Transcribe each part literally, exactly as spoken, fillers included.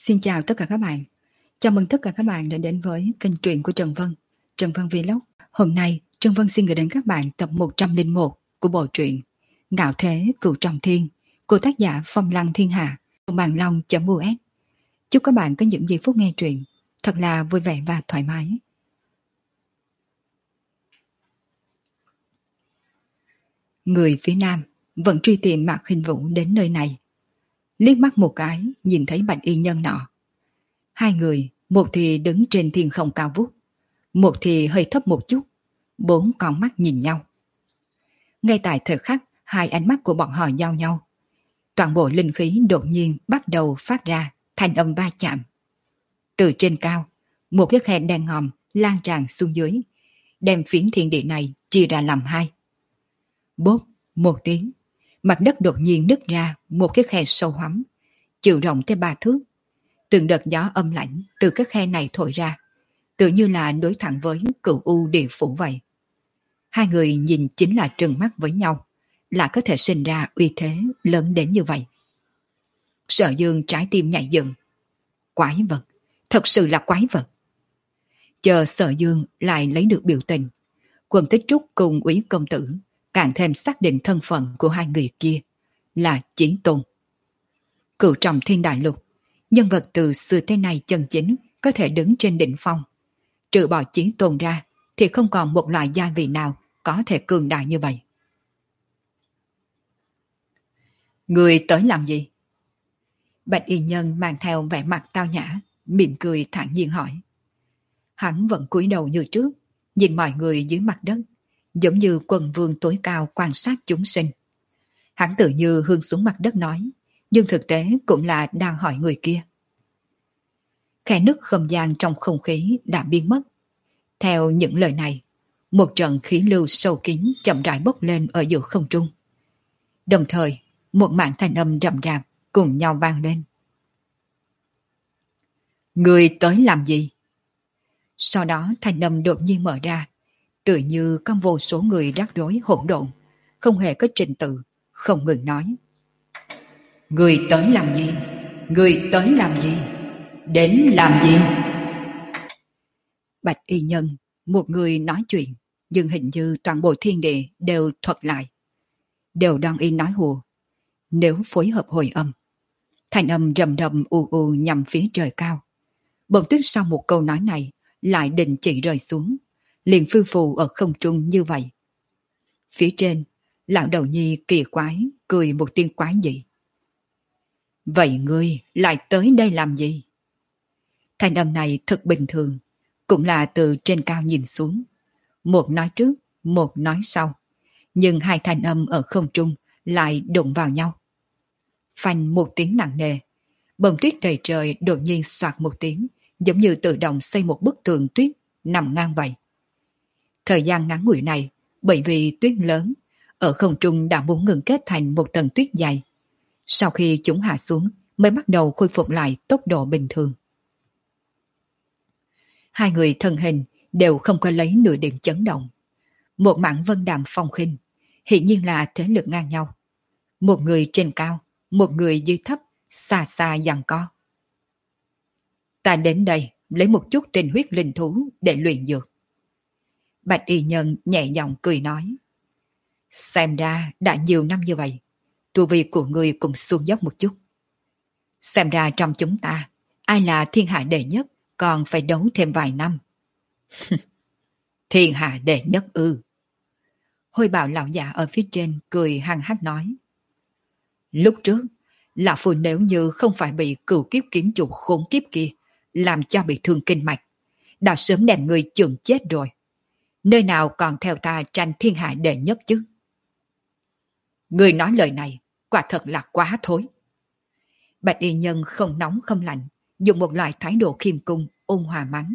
Xin chào tất cả các bạn. Chào mừng tất cả các bạn đã đến với kênh truyện của Trần Vân, Trần Vân Vlog. Hôm nay, Trần Vân xin gửi đến các bạn tập một trăm lẻ một của bộ truyện Ngạo Thế Cửu Trọng Thiên của tác giả Phong Lăng Thiên Hạ, Bàn Long.u s. Chúc các bạn có những giây phút nghe truyện thật là vui vẻ và thoải mái. Người phía Nam vẫn truy tìm Mạc Khinh Vũ đến nơi này. Liếc mắt một cái, nhìn thấy bạch y nhân nọ. Hai người, một thì đứng trên thiên không cao vút, một thì hơi thấp một chút, bốn con mắt nhìn nhau. Ngay tại thời khắc, hai ánh mắt của bọn họ giao nhau. Toàn bộ linh khí đột nhiên bắt đầu phát ra thanh âm va chạm. Từ trên cao, một cái khe đen ngòm lan tràn xuống dưới, đem phiến thiên địa này chia ra làm hai. Bốp, một tiếng, mặt đất đột nhiên nứt ra một cái khe sâu hoắm, chiều rộng tới ba thước. Từng đợt gió âm lạnh từ cái khe này thổi ra, tự như là đối thẳng với cửu u địa phủ vậy. Hai người nhìn chính là trừng mắt với nhau, là có thể sinh ra uy thế lớn đến như vậy. Sở Dương trái tim nhảy dựng. Quái vật, thật sự là quái vật. Chờ Sở Dương lại lấy được biểu tình, Quân Tích Trúc cùng Úy công tử càng thêm xác định thân phận của hai người kia là Chí Tôn. Cửu Trọng Thiên Đại Lục, nhân vật từ xưa tới nay chân chính có thể đứng trên đỉnh phong. Trừ bỏ Chí Tôn ra thì không còn một loại gia vị nào có thể cường đại như vậy. Người tới làm gì? Bạch y nhân mang theo vẻ mặt tao nhã, mỉm cười thản nhiên hỏi. Hắn vẫn cúi đầu như trước, nhìn mọi người dưới mặt đất, giống như quần vương tối cao quan sát chúng sinh. Hắn tự như hướng xuống mặt đất nói, nhưng thực tế cũng là đang hỏi người kia. Khe nứt không gian trong không khí đã biến mất. Theo những lời này, một trận khí lưu sâu kín chậm rãi bốc lên ở giữa không trung. Đồng thời, một mảng thanh âm rậm rạp cùng nhau vang lên. Người tới làm gì? Sau đó thanh âm đột nhiên mở ra, tự như có vô số người rắc rối hỗn độn, không hề có trình tự, không ngừng nói. Người tới làm gì? Người tới làm gì? Đến làm gì? Bạch y nhân, một người nói chuyện, nhưng hình như toàn bộ thiên địa đều thuật lại. Đều đang y nói hùa. Nếu phối hợp hồi âm, thanh âm rầm rầm u u nhằm phía trời cao. Bỗng tuyết sau một câu nói này lại đình chỉ rơi xuống, liền phiêu phù ở không trung như vậy. Phía trên, lão đầu nhi kỳ quái cười một tiếng quái dị. Vậy ngươi lại tới đây làm gì? Thanh âm này thật bình thường, cũng là từ trên cao nhìn xuống. Một nói trước, một nói sau. Nhưng hai thanh âm ở không trung lại đụng vào nhau. Phanh một tiếng nặng nề. Bông tuyết đầy trời đột nhiên xoạt một tiếng, giống như tự động xây một bức tường tuyết nằm ngang vậy. Thời gian ngắn ngủi này, bởi vì tuyết lớn, ở không trung đã muốn ngừng kết thành một tầng tuyết dày. Sau khi chúng hạ xuống, mới bắt đầu khôi phục lại tốc độ bình thường. Hai người thân hình đều không có lấy nửa điểm chấn động. Một mảng vân đạm phong khinh, hiển nhiên là thế lực ngang nhau. Một người trên cao, một người dưới thấp, xa xa giằng co. Ta đến đây lấy một chút tinh huyết linh thú để luyện dược. Bạch y nhân nhẹ giọng cười nói. Xem ra đã nhiều năm như vậy, tu vi của người cũng xuống dốc một chút. Xem ra trong chúng ta, ai là thiên hạ đệ nhất còn phải đấu thêm vài năm. Thiên hạ đệ nhất ư? Hôi bào lão già ở phía trên cười hăng hắc nói. Lúc trước, lão phu nếu như không phải bị cửu kiếp kiếm chủ khốn kiếp kia làm cho bị thương kinh mạch, đã sớm đem người chưởng chết rồi. Nơi nào còn theo ta tranh thiên hạ đệ nhất chứ? Người nói lời này quả thật là quá thối. Bạch y nhân không nóng không lạnh, dùng một loại thái độ khiêm cung ôn hòa mắng.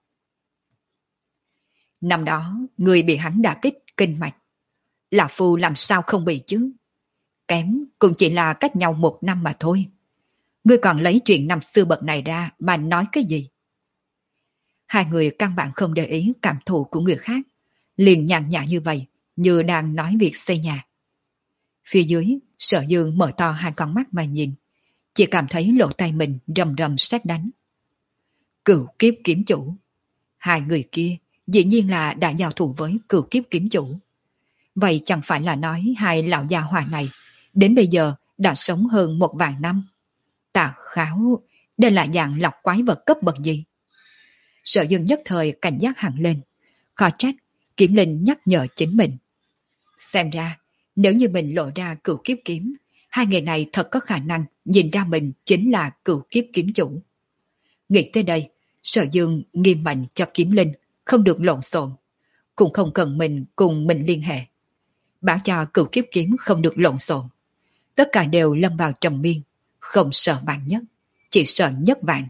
Năm đó, người bị hắn đả kích kinh mạch. Lão phu làm sao không bị chứ? Kém cũng chỉ là cách nhau một năm mà thôi. Ngươi còn lấy chuyện năm xưa bậc này ra mà nói cái gì? Hai người căn bản không để ý cảm thụ của người khác, liền nhàn nhã như vậy, như đang nói việc xây nhà. Phía dưới, Sở Dương mở to hai con mắt mà nhìn, chỉ cảm thấy lỗ tai mình rầm rầm sét đánh. Cửu kiếp kiếm chủ. Hai người kia dĩ nhiên là đã giao thủ với cửu kiếp kiếm chủ. Vậy chẳng phải là nói hai lão già hòa này đến bây giờ đã sống hơn một vạn năm. Tà Kháo, đây là dạng lọc quái vật cấp bậc gì? Sở Dương nhất thời cảnh giác hẳn lên. Khó trách, Kiếm Linh nhắc nhở chính mình. Xem ra, nếu như mình lộ ra cửu kiếp kiếm, hai người này thật có khả năng nhìn ra mình chính là cửu kiếp kiếm chủ. Nghĩ tới đây, Sở Dương nghiêm mệnh cho Kiếm Linh không được lộn xộn, cũng không cần mình cùng mình liên hệ. Bảo cho cửu kiếp kiếm không được lộn xộn. Tất cả đều lâm vào trầm miên, không sợ vạn nhất, chỉ sợ nhất vạn.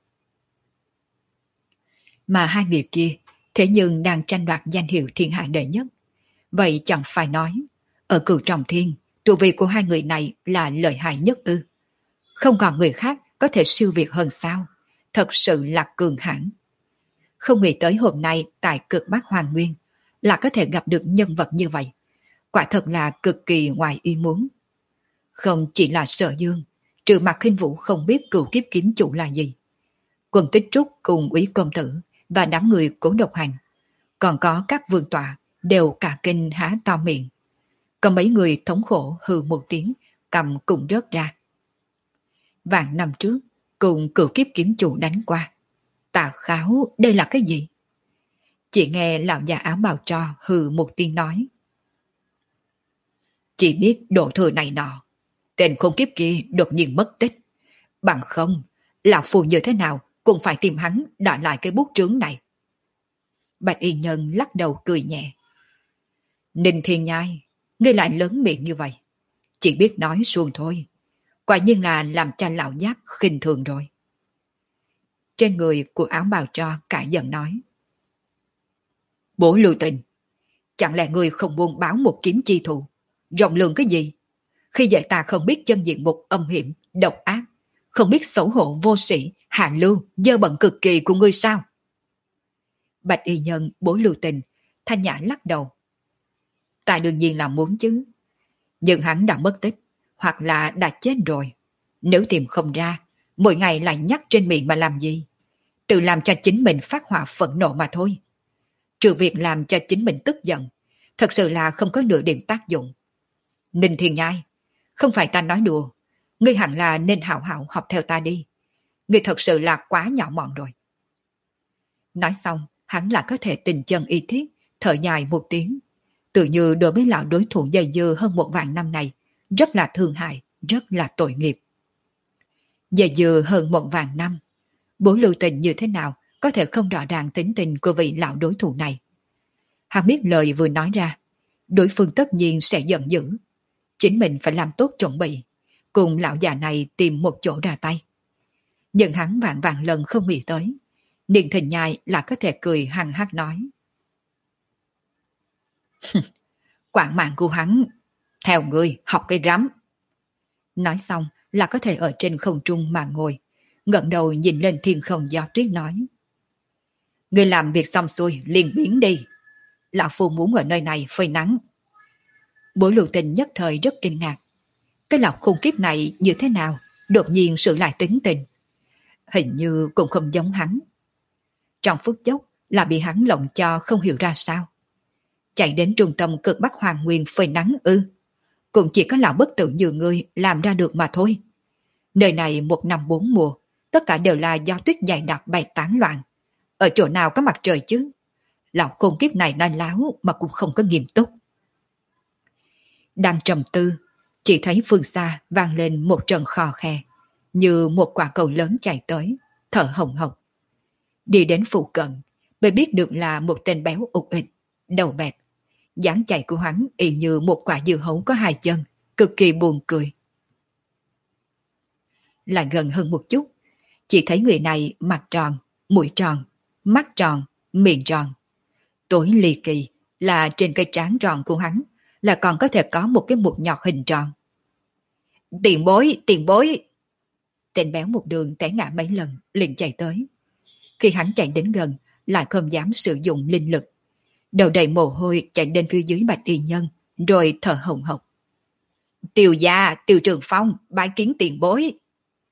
Mà hai người kia thế nhưng đang tranh đoạt danh hiệu thiên hạ đệ nhất. Vậy chẳng phải nói, ở Cửu Trọng Thiên, tu vi của hai người này là lợi hại nhất ư? Không còn người khác có thể siêu việt hơn sao? Thật sự là cường hãn. Không nghĩ tới hôm nay tại Cực Bắc Hoàng Nguyên là có thể gặp được nhân vật như vậy. Quả thật là cực kỳ ngoài ý muốn. Không chỉ là Sở Dương, trừ Mạc Khinh Vũ không biết cửu kiếp kiếm chủ là gì. Quân Tích Trúc cùng Úy Công Tử và đám người Cố Độc Hành, còn có các vương tọa đều cả kinh há to miệng. Có mấy người thống khổ hừ một tiếng, cầm cùng rớt ra. Vạn năm trước, cùng cửu kiếp kiếm chủ đánh qua. Tà Kháo, đây là cái gì? Chỉ nghe lão già áo bào tro hừ một tiếng nói. Chỉ biết độ thừa này nọ, tên khốn kiếp kia đột nhiên mất tích. Bằng không, lão phù như thế nào cũng phải tìm hắn đòi lại cái bút trướng này. Bạch Y Nhân lắc đầu cười nhẹ. Ninh Thiên Nhai, ngươi lại lớn miệng như vậy. Chỉ biết nói suông thôi. Quả nhiên là làm cho lão nhát khinh thường rồi. Trên người của áo bào tro cả giận nói. Bố Lưu Tình, chẳng lẽ ngươi không buông báo một kiếm chi thù? Rộng lượng cái gì? Khi dạy ta không biết chân diện mục âm hiểm, độc ác, không biết xấu hổ vô sĩ, hạ lưu, dơ bẩn cực kỳ của ngươi sao? Bạch Y Nhân bố Lưu Tình, thanh nhã lắc đầu. Ta đương nhiên là muốn chứ. Nhưng hắn đã mất tích, hoặc là đã chết rồi. Nếu tìm không ra, mỗi ngày lại nhắc trên miệng mà làm gì? Tự làm cho chính mình phát hỏa phẫn nộ mà thôi. Trừ việc làm cho chính mình tức giận, thật sự là không có nửa điểm tác dụng. Ninh Thiên Nhai, không phải ta nói đùa, ngươi hẳn là nên hảo hảo học theo ta đi. Ngươi thật sự là quá nhỏ mọn rồi. Nói xong, hắn là có thể tình chân y thiết, thở dài một tiếng. Tự như đối với lão đối thủ dày dưa hơn một vạn năm này, rất là thương hại, rất là tội nghiệp. Dày dưa hơn một vạn năm, bố Lưu Tình như thế nào có thể không rõ ràng tính tình của vị lão đối thủ này. Hắn biết lời vừa nói ra, đối phương tất nhiên sẽ giận dữ. Chính mình phải làm tốt chuẩn bị, cùng lão già này tìm một chỗ ra tay. Nhưng hắn vạn vạn lần không nghĩ tới, Ninh Thịnh Nhai là có thể cười hăng hắc nói. Quảng mạng của hắn, theo ngươi học cái rắm. Nói xong là có thể ở trên không trung mà ngồi, ngẩng đầu nhìn lên thiên không gió tuyết nói. Ngươi làm việc xong xuôi liền biến đi. Lão phu muốn ở nơi này phơi nắng. Bố Lưu Tình nhất thời rất kinh ngạc. Cái lão khủng kiếp này như thế nào, đột nhiên sửa lại tính tình. Hình như cũng không giống hắn. Trong phút chốc là bị hắn lộng cho không hiểu ra sao. Chạy đến trung tâm Cực Bắc Hoàng Nguyên phơi nắng ư. Cũng chỉ có lão bất tử như ngươi làm ra được mà thôi. Nơi này một năm bốn mùa, tất cả đều là gió tuyết dày đặc bay tán loạn. Ở chỗ nào có mặt trời chứ? Lão khôn kiếp này nói láo mà cũng không có nghiêm túc. Đang trầm tư, chỉ thấy phương xa vang lên một trận khò khe, như một quả cầu lớn chạy tới, thở hồng hộc. Đi đến phụ cận, mới biết được là một tên béo ụt ịch, đầu bẹp. Dáng chạy của hắn y như một quả dưa hấu có hai chân, cực kỳ buồn cười. Lại gần hơn một chút, chỉ thấy người này mặt tròn, mũi tròn, mắt tròn, miệng tròn. Tối ly kỳ là trên cái trán tròn của hắn là còn có thể có một cái mụn nhọt hình tròn. Tiền bối, tiền bối! Tên béo một đường té ngã mấy lần, liền chạy tới. Khi hắn chạy đến gần, lại không dám sử dụng linh lực. Đầu đầy mồ hôi chạy đến phía dưới Bạch Y Nhân, rồi thở hồng hộc. Tiêu gia, Tiêu Trường Phong, bái kiến tiền bối!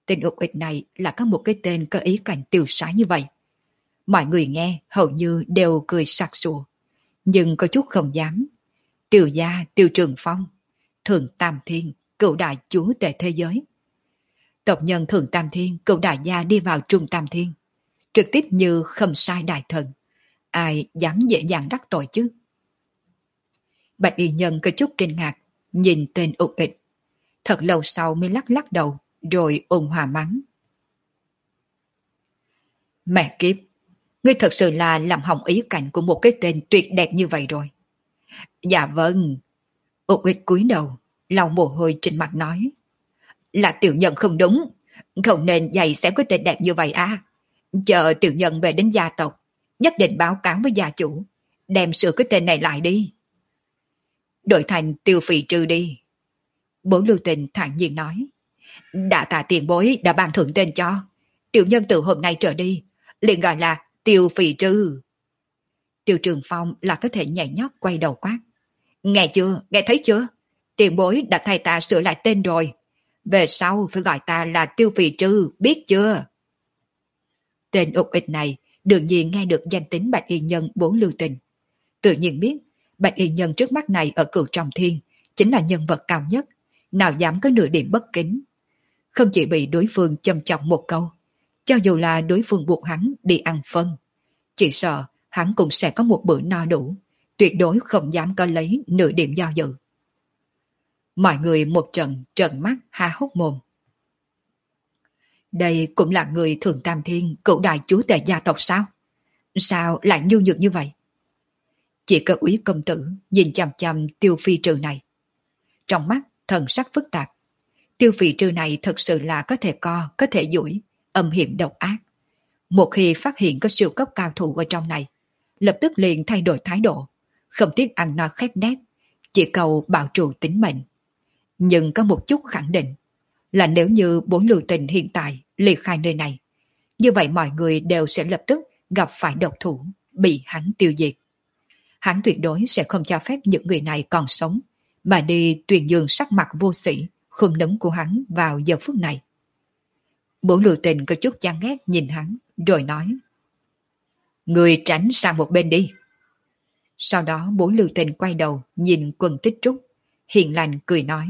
Tên ục ịch này là có một cái tên có ý cảnh tiêu sái như vậy. Mọi người nghe hầu như đều cười sặc sụa, nhưng có chút không dám. Tiêu gia, Tiêu Trường Phong, Thượng Tam Thiên, cựu đại chúa tể thế giới. Tộc nhân Thượng Tam Thiên, cựu đại gia đi vào Trung Tam Thiên, trực tiếp như khâm sai đại thần. Ai dám dễ dàng đắc tội chứ? Bạch y nhân có chút kinh ngạc, nhìn tên ục ịch. Thật lâu sau mới lắc lắc đầu, rồi ôn hòa mắng. Mẹ kiếp, ngươi thật sự là làm hỏng ý cảnh của một cái tên tuyệt đẹp như vậy rồi. Dạ vâng. Ục ịch cúi đầu, lau mồ hôi trên mặt nói. Là tiểu nhân không đúng, không nên dạy xéo cái tên đẹp như vậy à. Chờ tiểu nhân về đến gia tộc, nhất định báo cáo với gia chủ, đem sửa cái tên này lại đi. Đổi thành Tiêu Phỉ Trư đi. Bố Lưu Tình thản nhiên nói. Đã tạ tiền bối đã ban thưởng tên cho, tiểu nhân từ hôm nay trở đi liền gọi là Tiêu Phỉ Trư. Tiêu Trường Phong là có thể nhảy nhót quay đầu quát. Nghe chưa, nghe thấy chưa? Tiền bối đã thay ta sửa lại tên rồi. Về sau phải gọi ta là Tiêu Phỉ Trư, biết chưa? Tên ục ịch này đương nhiên nghe được danh tính Bạch Y Nhân bố Lưu Tình. Tự nhiên biết Bạch Y Nhân trước mắt này ở Cửu Trọng Thiên chính là nhân vật cao nhất, nào dám có nửa điểm bất kính. Không chỉ bị đối phương châm chọc một câu, cho dù là đối phương buộc hắn đi ăn phân, chỉ sợ hắn cũng sẽ có một bữa no đủ, tuyệt đối không dám có lấy nửa điểm do dự. Mọi người một trận trợn mắt há hốc mồm. Đây cũng là người Thượng Tam Thiên, cựu đại chúa tể gia tộc sao? Sao lại nhu nhược như vậy? Chỉ có úy công tử nhìn chằm chằm Tiêu Phi Trừ này. Trong mắt thần sắc phức tạp. Tiêu Phi Trừ này thật sự là có thể co, có thể duỗi, âm hiểm độc ác. Một khi phát hiện có siêu cấp cao thủ ở trong này, lập tức liền thay đổi thái độ, không tiếc ăn no khép nép, chỉ cầu bảo trụ tính mệnh. Nhưng có một chút khẳng định là nếu như bốn Lưu Tình hiện tại ly khai nơi này, như vậy mọi người đều sẽ lập tức gặp phải độc thủ, bị hắn tiêu diệt. Hắn tuyệt đối sẽ không cho phép những người này còn sống, mà đi tuyên dương sắc mặt vô sĩ, khum núm của hắn vào giờ phút này. Bốn Lưu Tình có chút chán ghét nhìn hắn, rồi nói. Người tránh sang một bên đi. Sau đó bốn Lưu Tình quay đầu nhìn Quân Tích Trúc, hiền lành cười nói.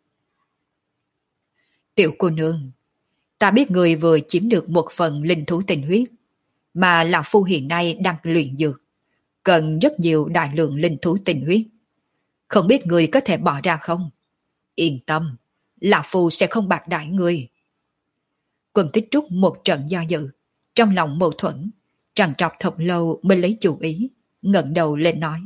Tiểu cô nương, ta biết người vừa chiếm được một phần linh thú tình huyết, mà lão phu hiện nay đang luyện dược, cần rất nhiều đại lượng linh thú tình huyết. Không biết người có thể bỏ ra không? Yên tâm, lão phu sẽ không bạc đãi người. Quân Tích Trúc một trận do dự, trong lòng mâu thuẫn, trằn trọc thật lâu mới lấy chủ ý, ngẩng đầu lên nói.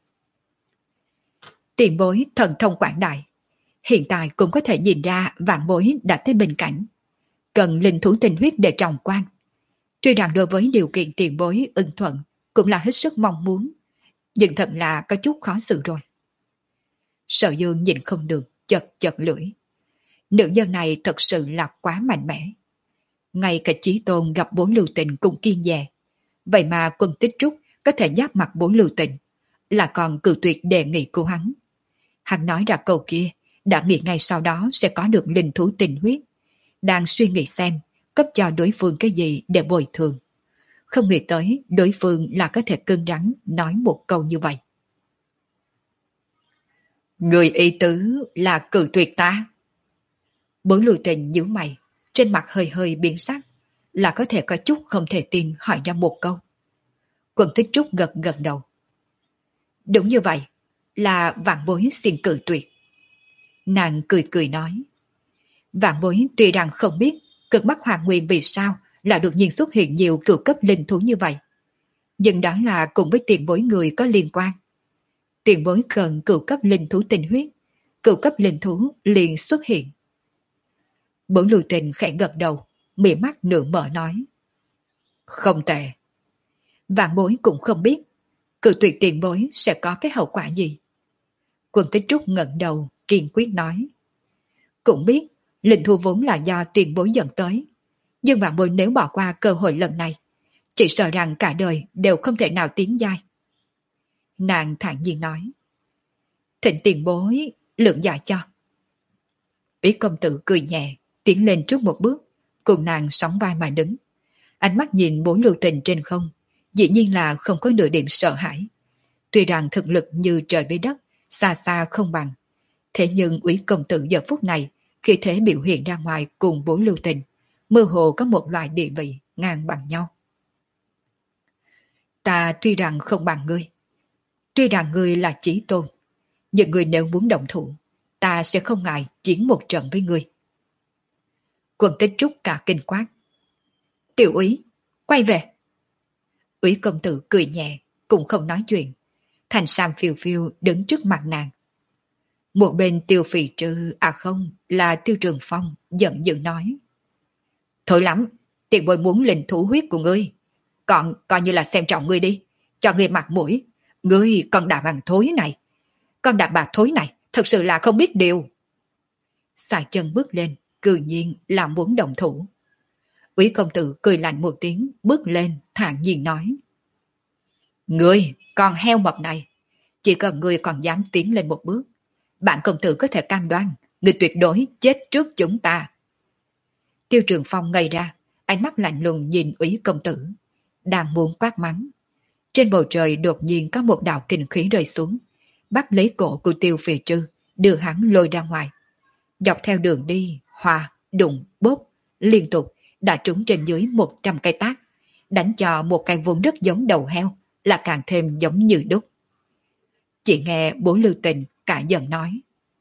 Tiền bối thần thông quảng đại, hiện tại cũng có thể nhìn ra vạn bối đã tới bên cạnh, cần linh thú tình huyết để trọng quan. Tuy rằng đối với điều kiện tiền bối ưng thuận cũng là hết sức mong muốn, nhưng thật là có chút khó xử rồi. Sở Dương nhìn không được, chật chật lưỡi. Nữ nhân này thật sự là quá mạnh mẽ. Ngay cả Chí Tôn gặp bốn Lưu Tình cũng kiên dè. Vậy mà Quân Tích Trúc có thể giáp mặt bốn Lưu Tình, là còn cự tuyệt đề nghị của hắn. Hắn nói ra câu kia, đã nghĩ ngay sau đó sẽ có được linh thú tình huyết. Đang suy nghĩ xem cấp cho đối phương cái gì để bồi thường. Không nghĩ tới đối phương là có thể cứng rắn nói một câu như vậy. Người ý tứ là cự tuyệt ta. Bốn Lưu Tình nhíu mày, trên mặt hơi hơi biến sắc, là có thể có chút không thể tin hỏi ra một câu. Quân Tích Trúc gật gật đầu. Đúng như vậy, là vạn bối xin cự tuyệt. Nàng cười cười nói. Vạn bối tuy rằng không biết cực Bắc Hoàng Nguyên vì sao là đột nhiên xuất hiện nhiều cửu cấp linh thú như vậy, nhưng đó là cùng với tiền bối người có liên quan. Tiền bối cần cửu cấp linh thú tình huyết, cửu cấp linh thú liền xuất hiện. Bốn Lưu Tình khẽ gật đầu, mỉa mắt nửa mở nói. Không tệ. Vạn bối cũng không biết cự tuyệt tiền bối sẽ có cái hậu quả gì. Quân Tích Trúc ngẩng đầu kiên quyết nói. Cũng biết linh thú vốn là do tiền bối dẫn tới, nhưng vạn bối nếu bỏ qua cơ hội lần này, chỉ sợ rằng cả đời đều không thể nào tiến giai. Nàng thản nhiên nói. Thịnh tiền bối lượng dạ cho. Ý công tử cười nhẹ, tiến lên trước một bước, cùng nàng sóng vai mà đứng. Ánh mắt nhìn bốn lưu tình trên không, dĩ nhiên là không có nửa điểm sợ hãi. Tuy rằng thực lực như trời với đất, xa xa không bằng. Thế nhưng Úy công tử giờ phút này, khi thế biểu hiện ra ngoài cùng bốn lưu tình, mơ hồ có một loại địa vị ngang bằng nhau. Ta tuy rằng không bằng ngươi, tuy rằng ngươi là chí tôn, nhưng ngươi nếu muốn động thủ, ta sẽ không ngại chiến một trận với ngươi. Quân Tích Trúc cả kinh quát. Tiểu Úy, quay về. Úy công tử cười nhẹ, cũng không nói chuyện. Thành sam phiêu phiêu đứng trước mặt nàng. Một bên Tiêu Phì Trư, à không, là Tiêu Trường Phong, giận dữ nói. Thôi lắm, tiền bối muốn linh thủ huyết của ngươi. Còn coi như là xem trọng ngươi đi, cho ngươi mặt mũi. Ngươi con đà bằng thối này. Con đà bà thối này, thật sự là không biết điều. Xài chân bước lên, cư nhiên là muốn động thủ. Úy công tử cười lạnh một tiếng, bước lên, thản nhiên nói. Ngươi, con heo mập này, chỉ cần ngươi còn dám tiến lên một bước, bạn công tử có thể cam đoan, ngươi tuyệt đối chết trước chúng ta. Tiêu Trường Phong ngây ra, ánh mắt lạnh lùng nhìn Úy công tử, đang muốn quát mắng. Trên bầu trời đột nhiên có một đạo kinh khí rơi xuống, bắt lấy cổ của Tiêu Phì Trư, đưa hắn lôi ra ngoài. Dọc theo đường đi, hòa, đụng, bốp, liên tục đã trúng trên dưới một trăm cây tác, đánh cho một cây vốn rất giống đầu heo, là càng thêm giống như đúc. Chỉ nghe bố Lưu Tình cả giận nói.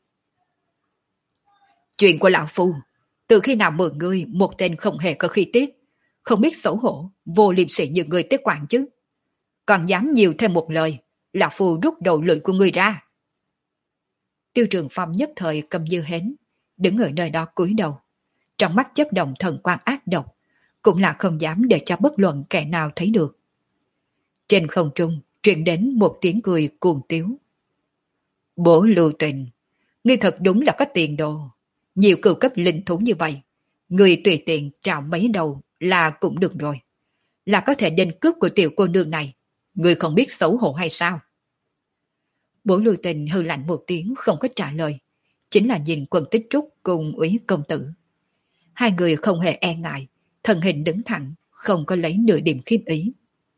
Chuyện của lão phu, từ khi nào mượn ngươi một tên không hề có khí tiết, không biết xấu hổ, vô liêm sỉ như ngươi tới quản chứ. Còn dám nhiều thêm một lời, lão phu rút đầu lưỡi của ngươi ra. Tiêu Trường Phong nhất thời cầm dư hến, đứng ở nơi đó cúi đầu. Trong mắt chớp động thần quang ác độc, cũng là không dám để cho bất luận kẻ nào thấy được. Trên không trung truyền đến một tiếng cười cuồng tiếu. Bố Lưu Tình, ngươi thật đúng là có tiền đồ. Nhiều cửu cấp linh thú như vậy, ngươi tùy tiện trào mấy đầu là cũng được rồi. Là có thể đến cướp của tiểu cô nương này, ngươi không biết xấu hổ hay sao? Bố Lưu Tình hư lạnh một tiếng không có trả lời, chính là nhìn Quân Tích Trúc cùng Úy công tử. Hai người không hề e ngại, thân hình đứng thẳng, không có lấy nửa điểm khiếp ý.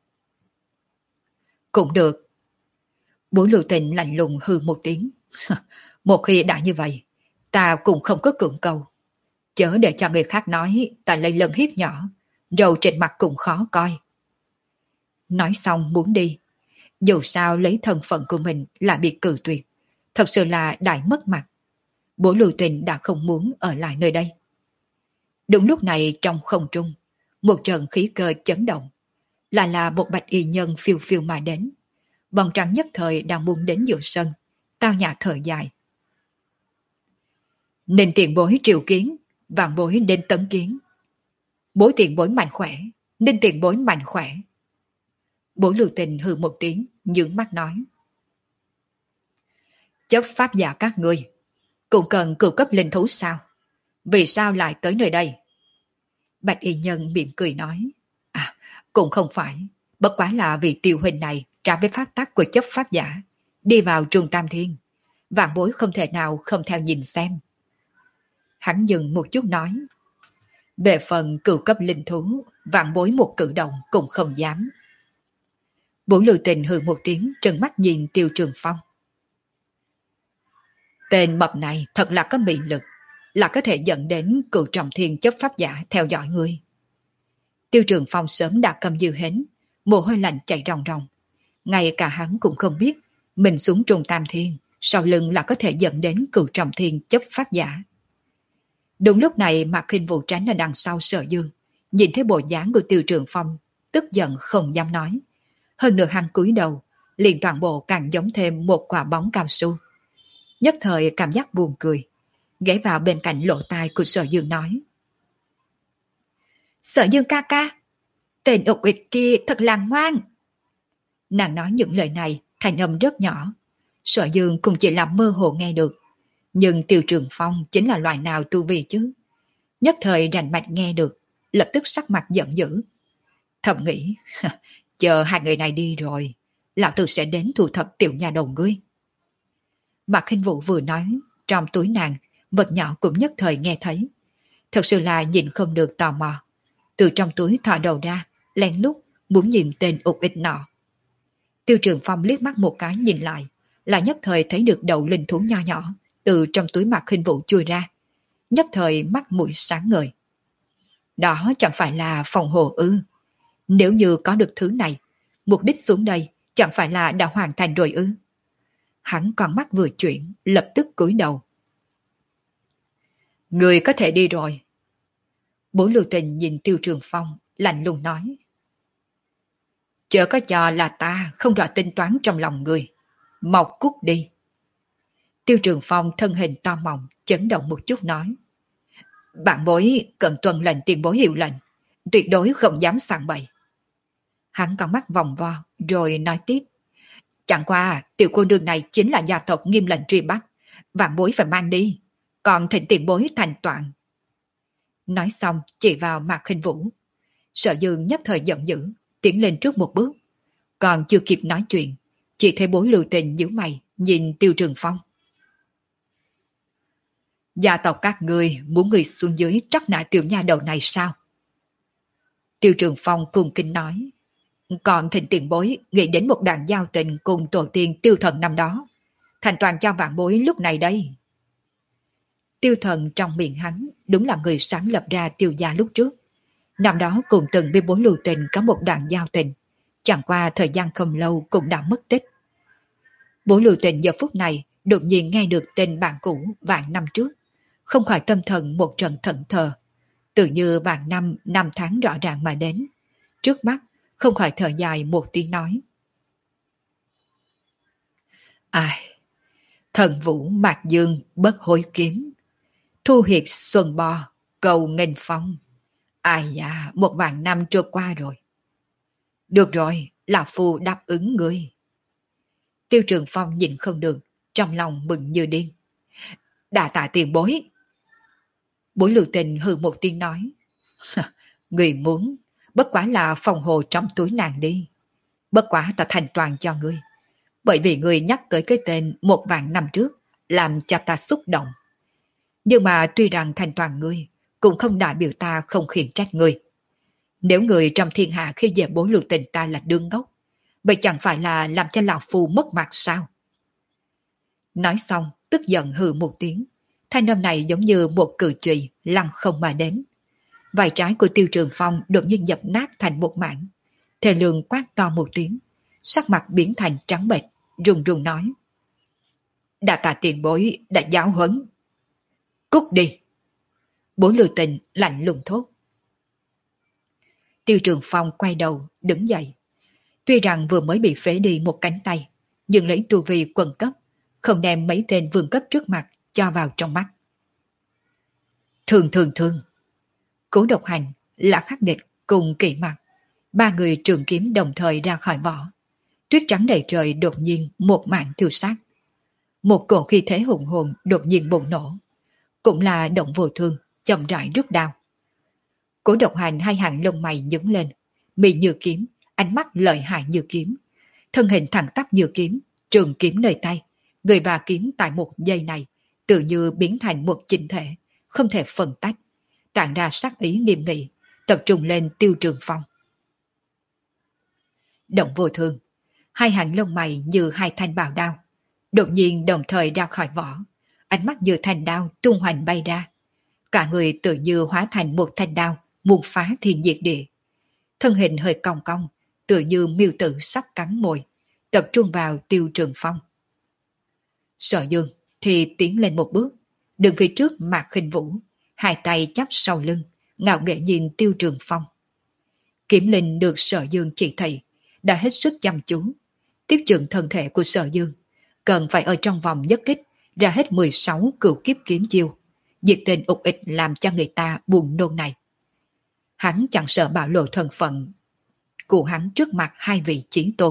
Cũng được. Bố Lưu Tình lạnh lùng hư một tiếng. Một khi đã như vậy, ta cũng không có cưỡng cầu. Chớ để cho người khác nói ta lấy lần hiếp nhỏ, rồi trên mặt cũng khó coi. Nói xong muốn đi. Dù sao lấy thân phận của mình là bị cự tuyệt, thật sự là đại mất mặt. Bố Lưu Tình đã không muốn ở lại nơi đây. Đúng lúc này trong không trung, một trận khí cơ chấn động, là là một bạch y nhân phiêu phiêu mà đến. Vòng trắng nhất thời đang muốn đến giữa sân, tao nhã thở dài. Nên tiền bối triều kiến, vạn bối đến tấn kiến. Bối tiền bối mạnh khỏe, nên tiền bối mạnh khỏe. Bố Lưu Tình hừ một tiếng, nhướng mắt nói. Chấp pháp giả các ngươi, cũng cần cửu cấp linh thú sao? Vì sao lại tới nơi đây? Bạch y nhân mỉm cười nói. À, cũng không phải, bất quá là vì tiêu huynh này trả với pháp tắc của chấp pháp giả, đi vào trường Tam Thiên. Vạn bối không thể nào không theo nhìn xem. Hắn dừng một chút nói. Về phần cửu cấp linh thú, vạn bối một cử động cũng không dám. Bố Lưu Tình hừ một tiếng, trừng mắt nhìn Tiêu Trường Phong. Tên mập này thật là có mị lực, là có thể dẫn đến cựu trọng thiên chấp pháp giả theo dõi ngươi. Tiêu Trường Phong sớm đã cầm dư hến, mồ hôi lạnh chảy ròng ròng. Ngay cả hắn cũng không biết, mình xuống trùng Tam Thiên, sau lưng là có thể dẫn đến cựu trọng thiên chấp pháp giả. Đúng lúc này Mạc Khinh Vũ tránh ở đằng sau Sở Dương, nhìn thấy bộ dáng của Tiêu Trường Phong, tức giận không dám nói. Hơn nữa hắn cúi đầu, liền toàn bộ càng giống thêm một quả bóng cao su. Nhất thời cảm giác buồn cười, ghé vào bên cạnh lỗ tai của Sở Dương nói. Sở Dương ca ca, tên ục ịch kia thật là ngoan. Nàng nói những lời này thành âm rất nhỏ, Sở Dương cũng chỉ làm mơ hồ nghe được. Nhưng Tiêu Trường Phong chính là loài nào tu vi chứ? Nhất thời rành mạch nghe được, lập tức sắc mặt giận dữ. Thầm nghĩ, chờ hai người này đi rồi, lão tử sẽ đến thu thập tiểu nhà đầu ngươi. Mạc Khinh Vũ vừa nói, trong túi nàng, vật nhỏ cũng nhất thời nghe thấy. thật sự là nhìn không được tò mò. Từ trong túi thò đầu ra, lén lút muốn nhìn tên ục ịch nọ. Tiêu Trường Phong liếc mắt một cái nhìn lại, là nhất thời thấy được đầu linh thú nho nhỏ từ trong túi Mạc Khinh Vũ chui ra, nhất thời mắt mũi sáng ngời. Đó chẳng phải là phòng hồ ư? Nếu như có được thứ này, mục đích xuống đây chẳng phải là đã hoàn thành rồi ư? Hắn con mắt vừa chuyển, lập tức cúi đầu. Người có thể đi rồi. Bố Lưu Tình nhìn Tiêu Trường Phong, lạnh lùng nói. Chớ có cho là ta không rõ tính toán trong lòng người. Mọc cút đi. Tiêu Trường Phong thân hình to mọng, chấn động một chút nói. Bạn bối cần tuân lệnh tiền bối hiệu lệnh, tuyệt đối không dám sảng bậy. Hắn con mắt vòng vo, rồi nói tiếp. Chẳng qua tiểu cô nương này chính là gia tộc nghiêm lệnh truy bắt, vạn bối phải mang đi, còn thỉnh tiền bối thành toàn. Nói xong chỉ vào Mạc Khinh Vũ. Sở Dương nhất thời giận dữ, tiến lên trước một bước, còn chưa kịp nói chuyện, chỉ thấy bố Lưu Tình nhíu mày nhìn Tiêu Trường Phong. Gia tộc các ngươi muốn người xuống dưới trắc nã tiểu nha đầu này sao? Tiêu Trường Phong cung kính nói. Còn thỉnh tiền bối nghĩ đến một đoạn giao tình cùng tổ tiên Tiêu Thần năm đó, thành toàn cho vạn bối lúc này đây. Tiêu Thần trong miệng hắn đúng là người sáng lập ra Tiêu gia lúc trước. Năm đó cùng từng với bối Lưu Tình có một đoạn giao tình, chẳng qua thời gian không lâu cũng đã mất tích. Bối Lưu Tình giờ phút này đột nhiên nghe được tên bạn cũ vạn năm trước, không khỏi tâm thần một trận thẫn thờ, tự như vạn năm năm tháng rõ ràng mà đến. Trước mắt không khỏi thở dài một tiếng nói. Ai, thần vũ mạc dương bất hối kiếm, thu hiệp xuân bò, cầu nghênh phong. Ai da, một vạn năm trôi qua rồi. Được rồi, lão phu đáp ứng ngươi. Tiêu Trường Phong nhìn không được, trong lòng mừng như điên. Đà tạ tiền bối. Bối Lưu Tình hừ một tiếng nói. Người muốn, bất quá là phòng hồ trong túi nàng đi. Bất quá ta thành toàn cho ngươi. Bởi vì ngươi nhắc tới cái tên một vạn năm trước, làm cho ta xúc động. Nhưng mà tuy rằng thành toàn ngươi, cũng không đại biểu ta không khiển trách ngươi. Nếu người trong thiên hạ khi về Bối Lưu Tình ta là đương ngốc, vậy chẳng phải là làm cho lão phu mất mặt sao? Nói xong, tức giận hừ một tiếng. Thanh âm này giống như một cự chùy lăn không mà đến. Vai trái của Tiêu Trường Phong đột nhiên dập nát thành một mảng. Thề Lương quát to một tiếng, sắc mặt biến thành trắng bệch, run run nói. Đã tạ tiền bối, đã giáo huấn. Cút đi. Bối Lưu Tình lạnh lùng thốt. Tiêu Trường Phong quay đầu, đứng dậy. Tuy rằng vừa mới bị phế đi một cánh tay, nhưng lấy tu vi quần cấp, không đem mấy tên vương cấp trước mặt cho vào trong mắt. Thường thường thường. Cố Độc Hành, Lạc Khắc Địch cùng Kỵ Mặc, ba người trường kiếm đồng thời ra khỏi vỏ. Tuyết trắng đầy trời đột nhiên một mảng thiêu sát. Một cổ khí thế hùng hồn đột nhiên bùng nổ. Cũng là Động Vô Thương chậm rãi rút đao. Cố Độc Hành hai hàng lông mày nhướng lên, mì như kiếm, ánh mắt lợi hại như kiếm, thân hình thẳng tắp như kiếm, trường kiếm nơi tay, người và kiếm tại một giây này tự như biến thành một chỉnh thể, không thể phân tách, tản ra sắc ý nghiêm nghị, tập trung lên Tiêu Trường Phong. Động Vô Thương, hai hàng lông mày như hai thanh bào đao, đột nhiên đồng thời ra khỏi vỏ, ánh mắt như thanh đao tung hoành bay ra, cả người tự như hóa thành một thanh đao muốn phá thiên diệt địa. Thân hình hơi cong cong, tự như miêu tử sắp cắn mồi, tập trung vào Tiêu Trường Phong. Sở Dương thì tiến lên một bước, đứng phía trước Mạc Khinh Vũ, hai tay chắp sau lưng, ngạo nghễ nhìn Tiêu Trường Phong. Kiếm linh được Sở Dương chỉ thị, đã hết sức chăm chú, tiếp trưởng thân thể của Sở Dương, cần phải ở trong vòng nhất kích ra hết mười sáu cửu kiếp kiếm chiêu, diệt tên ục ịch làm cho người ta buồn nôn này. Hắn chẳng sợ bạo lộ thân phận của hắn trước mặt hai vị chiến tôn.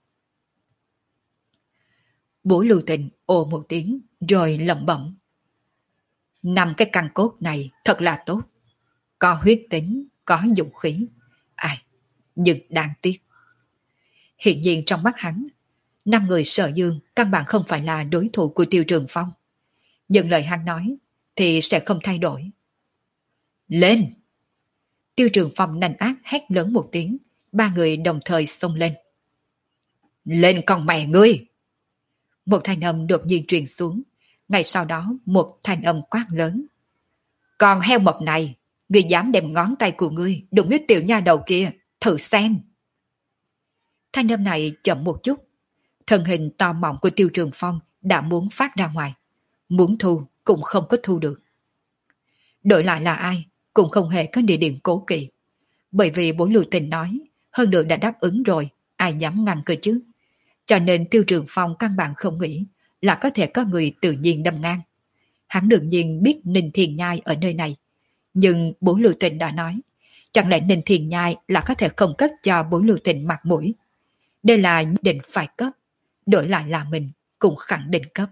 Bố Lưu Tình ồ một tiếng rồi lẩm bẩm. Năm cái căn cốt này thật là tốt, có huyết tính, có dũng khí. Ai, nhưng đáng tiếc. Hiện nhiên trong mắt hắn, năm người Sở Dương căn bản không phải là đối thủ của Tiêu Trường Phong. Nhưng lời hắn nói thì sẽ không thay đổi. Lên! Tiêu Trường Phong nành ác hét lớn một tiếng, ba người đồng thời xông lên. Lên con mẹ ngươi! Một thanh âm đột nhiên truyền xuống, ngay sau đó một thanh âm quát lớn. Còn heo mập này, ngươi dám đem ngón tay của ngươi đụng với tiểu nha đầu kia, thử xem. Thanh âm này chậm một chút, thân hình to mọng của Tiêu Trường Phong đã muốn phát ra ngoài, muốn thu cũng không có thu được. Đổi lại là ai cũng không hề có địa điểm cố kỵ, bởi vì Bố Lưu Tình nói, hơn nữa đã đáp ứng rồi, ai dám ngăn cơ chứ. Cho nên Tiêu Trường Phong căn bản không nghĩ là có thể có người tự nhiên đâm ngang. Hắn đương nhiên biết Ninh Thiền Nhai ở nơi này, nhưng Bố Lưu Tình đã nói, chẳng lẽ Ninh Thiền Nhai là có thể không cấp cho Bố Lưu Tình mặt mũi. Đây là nhất định phải cấp, đổi lại là mình cũng khẳng định cấp.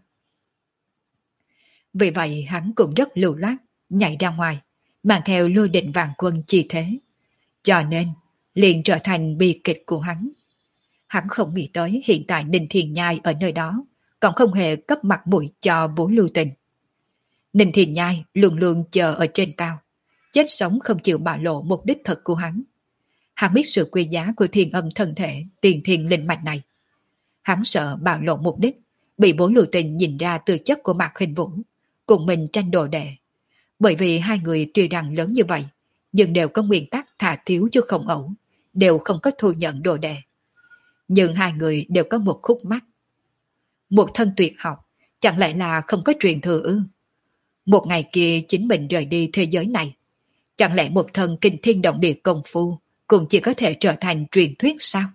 Vì vậy hắn cũng rất lưu loát, nhảy ra ngoài, mang theo lôi định vàng quân chi thế. Cho nên, liền trở thành bi kịch của hắn. Hắn không nghĩ tới hiện tại Ninh Thiền Nhai ở nơi đó, còn không hề cấp mặt mũi cho Bố Lưu Tình. Ninh Thiền Nhai luôn luôn chờ ở trên cao, chết sống không chịu bạo lộ mục đích thật của hắn. Hắn biết sự quý giá của thiên âm thân thể tiền thiên linh mạch này. Hắn sợ bạo lộ mục đích, bị Bố Lưu Tình nhìn ra tư chất của Mạc Khinh Vũ, cùng mình tranh đồ đệ. Bởi vì hai người tuy rằng lớn như vậy, nhưng đều có nguyên tắc thà thiếu chứ không ẩu, đều không có thu nhận đồ đệ. Nhưng hai người đều có một khúc mắc. Một thân tuyệt học, chẳng lẽ là không có truyền thừa ư? Một ngày kia chính mình rời đi thế giới này, chẳng lẽ một thân kinh thiên động địa công phu cũng chỉ có thể trở thành truyền thuyết sao?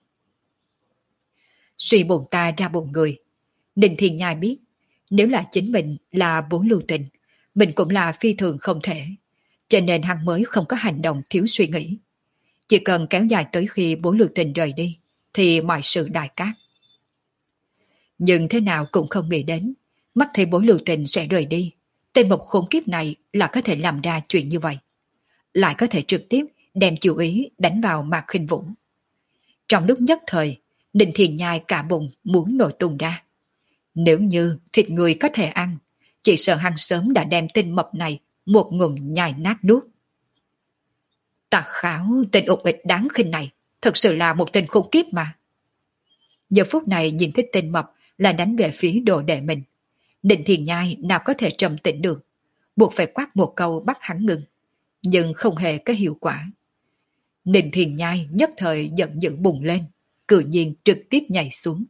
Suy bụng ta ra bụng người, Ninh Thiên Nhai biết, nếu là chính mình là Bố Lưu Tình, mình cũng là phi thường không thể, cho nên hắn mới không có hành động thiếu suy nghĩ. Chỉ cần kéo dài tới khi Bố Lưu Tình rời đi, thì mọi sự đại cát. Nhưng thế nào cũng không nghĩ đến, mắt thấy Bố Lưu Tình sẽ rời đi, tên mộc khốn kiếp này là có thể làm ra chuyện như vậy. Lại có thể trực tiếp đem chú ý đánh vào Mạc Khinh Vũ. Trong lúc nhất thời, Ninh Thiền Nhai cả bụng muốn nổi tung ra. Nếu như thịt người có thể ăn, chỉ sợ hắn sớm đã đem tên mập này một ngụm nhai nát nuốt. Tà kháo tên ục ịch đáng khinh này, thật sự là một tên khốn kiếp mà. Giờ phút này nhìn thấy tên mập là đánh về phía đồ đệ mình. Ninh Thiền Nhai nào có thể trầm tĩnh được, buộc phải quát một câu bắt hắn ngừng, nhưng không hề có hiệu quả. Ninh Thiền Nhai nhất thời giận dữ bùng lên, cự nhiên trực tiếp nhảy xuống.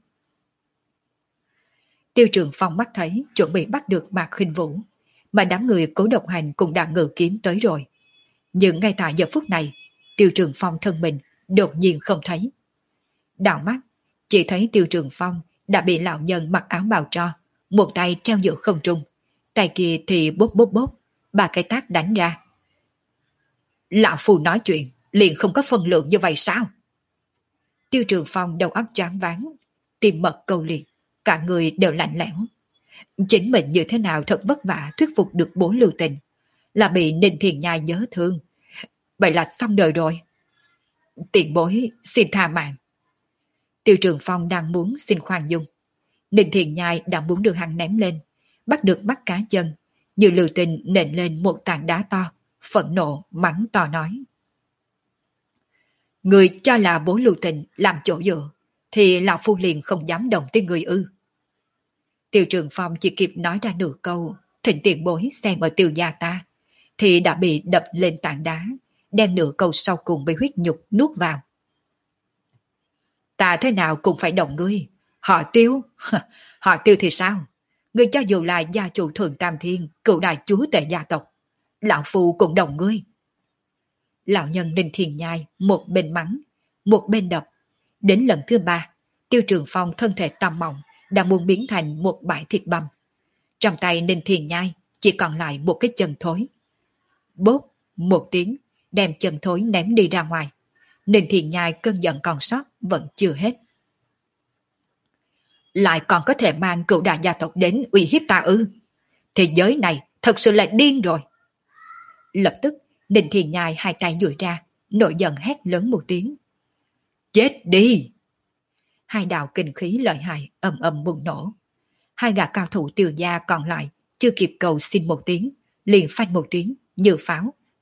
Tiêu Trường Phong mắt thấy chuẩn bị bắt được Mạc Khinh Vũ, mà đám người Cố Độc Hành cũng đã ngự kiếm tới rồi. Nhưng ngay tại giờ phút này, Tiêu Trường Phong thân mình đột nhiên không thấy. Đảo mắt, chỉ thấy Tiêu Trường Phong đã bị lão nhân mặc áo bào tro, một tay treo giữa không trung, tay kia thì bốp bốp bốp, ba cái tát đánh ra. Lão phù nói chuyện, liền không có phân lượng như vậy sao? Tiêu Trường Phong đầu óc choáng váng, tim mật câu liệt, cả người đều lạnh lẽo. Chính mình như thế nào thật vất vả thuyết phục được Bố Lưu Tình, là bị Ninh Thiền Nhai nhớ thương. Vậy là xong đời rồi. Tiền bối xin tha mạng. Tiêu Trường Phong đang muốn xin khoan dung. Ninh Thiền Nhai đã muốn đưa hắn ném lên, bắt được mắt cá chân, như Lưu Tình nện lên một tảng đá to, phẫn nộ mắng to nói. Người cho là Bố Lưu Tình làm chỗ dựa, thì lão phu liền không dám động tới người ư. Tiêu Trường Phong chỉ kịp nói ra nửa câu, thỉnh tiền bối xem ở tiêu gia ta, thì đã bị đập lên tảng đá, đem nửa câu sau cùng bị huyết nhục nuốt vào. Ta thế nào cũng phải động ngươi. Họ Tiêu, họ Tiêu thì sao? Ngươi cho dù là gia chủ Thường Tam Thiên, cựu đại chúa tể gia tộc, lão phu cũng đồng ngươi. Lão nhân Ninh Thiền Nhai một bên mắng, một bên đập. Đến lần thứ ba, Tiêu Trường Phong thân thể tầm mộng đã muốn biến thành một bãi thịt băm. Trong tay Ninh Thiền Nhai chỉ còn lại một cái chân thối. Bốp một tiếng, đem chân thối ném đi ra ngoài. Ninh Thiền Nhai cơn giận còn sót vẫn chưa hết. Lại còn có thể mang cựu đại gia tộc đến uy hiếp ta ư? Thế giới này thật sự là điên rồi. Lập tức Ninh Thiền Nhai hai tay duỗi ra, nổi giận hét lớn một tiếng. Chết đi! Hai đạo kinh khí lợi hại ầm ầm bùng nổ. Hai gã cao thủ Tiêu gia còn lại chưa kịp cầu xin một tiếng, liền phanh một tiếng như pháo,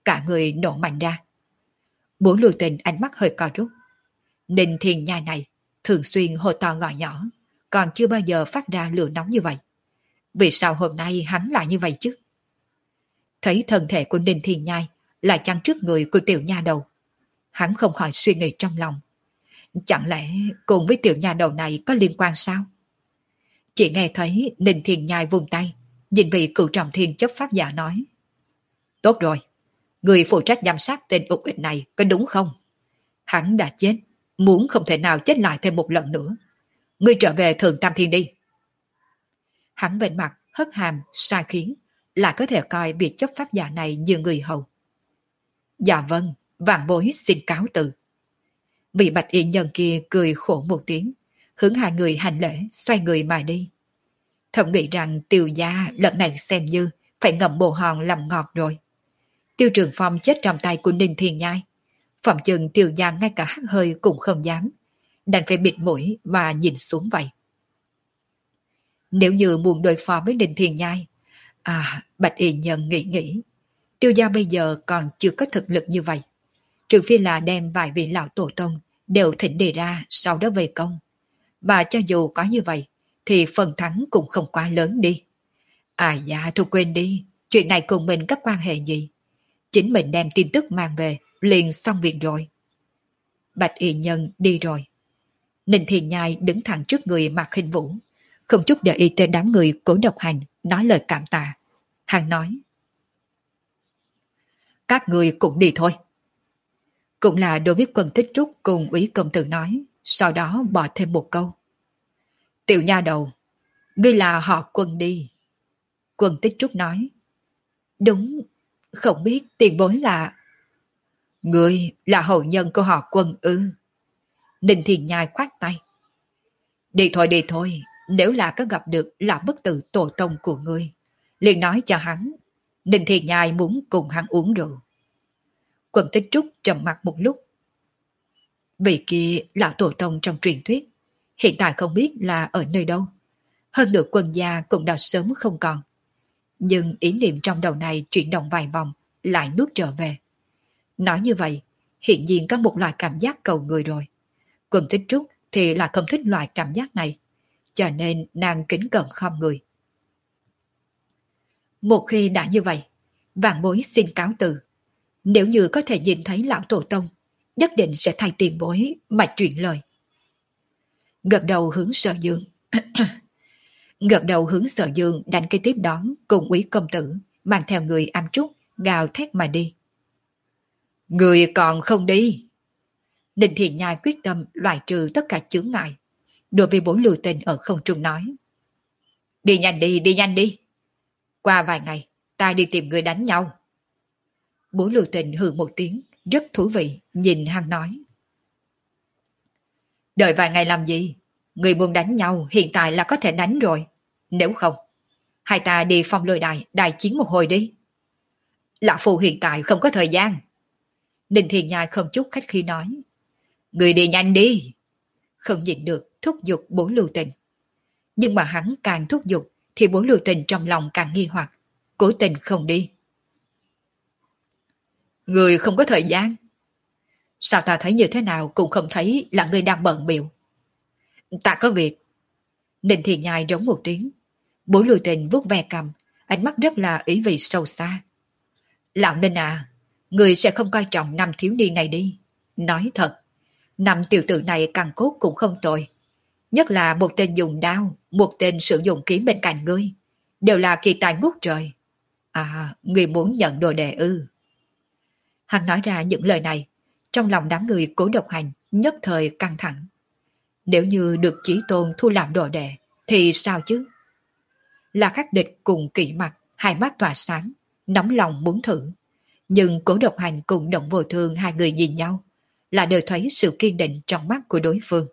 cả người nổ mạnh ra. Bố Lưu Tình ánh mắt hơi co rút. Ninh Thiên Nhai này thường xuyên hô to gọi nhỏ, còn chưa bao giờ phát ra lửa nóng như vậy. Vì sao hôm nay hắn lại như vậy chứ? Thấy thân thể của Ninh Thiên Nhai lại chắn trước người của tiểu nha đầu, hắn không khỏi suy nghĩ trong lòng. Chẳng lẽ cùng với tiểu nha đầu này có liên quan sao? Chỉ nghe thấy Ninh Thiên Nhai vung tay, nhìn vị cửu trọng thiên chấp pháp giả nói. Tốt rồi, người phụ trách giám sát tên ục ịch này có đúng không? Hắn đã chết, muốn không thể nào chết lại thêm một lần nữa. Ngươi trở về Thượng Tam Thiên đi. Hắn bên mặt hất hàm, sai khiến, lại có thể coi việc chấp pháp giả này như người hầu. Dạ vâng, vạn bối xin cáo từ. Vị bạch y nhân kia cười khổ một tiếng, hướng hai người hành lễ, xoay người mà đi. Thầm nghĩ rằng Tiêu gia lần này xem như phải ngậm bồ hòn làm ngọt rồi. Tiêu Trường Phong chết trong tay của Ninh Thiên Nhai. Phòng chừng Tiêu gia ngay cả hắt hơi cũng không dám, đành phải bịt mũi và nhìn xuống vậy. Nếu như muốn đối phó với Ninh Thiên Nhai, à, bạch y nhân nghĩ nghĩ, Tiêu gia bây giờ còn chưa có thực lực như vậy. Trừ phi là đem vài vị lão tổ tông đều thỉnh đề ra sau đó về công. Và cho dù có như vậy, thì phần thắng cũng không quá lớn đi. À dạ, thôi quên đi, chuyện này cùng mình có quan hệ gì? Chính mình đem tin tức mang về, liền xong việc rồi. Bạch y nhân đi rồi. Ninh Thiên Nhai đứng thẳng trước người Mạc Khinh Vũ, không chút để ý tới đám người Cố Độc Hành nói lời cảm tạ. Hắn nói, các người cũng đi thôi. Cũng là đối với Quân Tích Trúc cùng Úy công tử nói, sau đó bỏ thêm một câu. Tiểu nha đầu, ngươi là họ Quân đi. Quân Tích Trúc nói, đúng, không biết tiền bối là... Ngươi là hậu nhân của họ Quân ư? Ninh Thiên Nhai khoát tay. Đi thôi đi thôi, nếu là có gặp được là bất tử tổ tông của ngươi, liền nói cho hắn, Ninh Thiên Nhai muốn cùng hắn uống rượu. Quân Tích Trúc trầm mặt một lúc. Vị kia lão tổ tông trong truyền thuyết, hiện tại không biết là ở nơi đâu. Hơn nữa Quân gia cũng đã sớm không còn. Nhưng ý niệm trong đầu này chuyển động vài vòng, lại nuốt trở về. Nói như vậy, hiện nhiên có một loại cảm giác cầu người rồi. Quân Tích Trúc thì là không thích loại cảm giác này, cho nên nàng kính cẩn khom người. Một khi đã như vậy, vạn bối xin cáo từ. Nếu như có thể nhìn thấy lão tổ tông, nhất định sẽ thay tiền bối mà chuyển lời. Gật đầu hướng Sở Dương. Gật đầu hướng Sở Dương đánh cái tiếp đón cùng Úy công tử, mang theo người ám trúc, gào thét mà đi. Người còn không đi. Ninh Thiện Nhai quyết tâm loại trừ tất cả chướng ngại. Đối với bốn lưu tình ở không trung nói. Đi nhanh đi, đi nhanh đi. Qua vài ngày, ta đi tìm người đánh nhau. Bốn lưu tình hừ một tiếng, rất thú vị, nhìn hắn nói. Đợi vài ngày làm gì? Người muốn đánh nhau hiện tại là có thể đánh rồi. Nếu không, hai ta đi phong lôi đài, đài chiến một hồi đi. Lão Phu hiện tại không có thời gian. Ninh Thiền Nhai không chút khách khí nói. Người đi nhanh đi. Không nhịn được thúc giục bốn lưu tình. Nhưng mà hắn càng thúc giục thì bốn lưu tình trong lòng càng nghi hoặc, cố tình không đi. Người không có thời gian. Sao ta thấy như thế nào cũng không thấy là người đang bận biểu. Ta có việc. Ninh Thiền Nhai rống một tiếng. Bốn lưu tình vuốt ve cầm, ánh mắt rất là ý vị sâu xa. Lão Ninh à, người sẽ không coi trọng năm thiếu niên này đi. Nói thật, năm tiểu tử này càng cốt cũng không tồi. Nhất là một tên dùng đao, một tên sử dụng kiếm bên cạnh ngươi. Đều là kỳ tài ngút trời. À, người muốn nhận đồ đệ ư. Hắn nói ra những lời này, trong lòng đám người Cố Độc Hành nhất thời căng thẳng. Nếu như được Chí Tôn thu làm đồ đệ, thì sao chứ? Là Khắc Địch cùng Kỵ Mặt, hai mắt tỏa sáng, nóng lòng muốn thử. Nhưng Cố Độc Hành cùng Động Vô Thương hai người nhìn nhau, là đều thấy sự kiên định trong mắt của đối phương.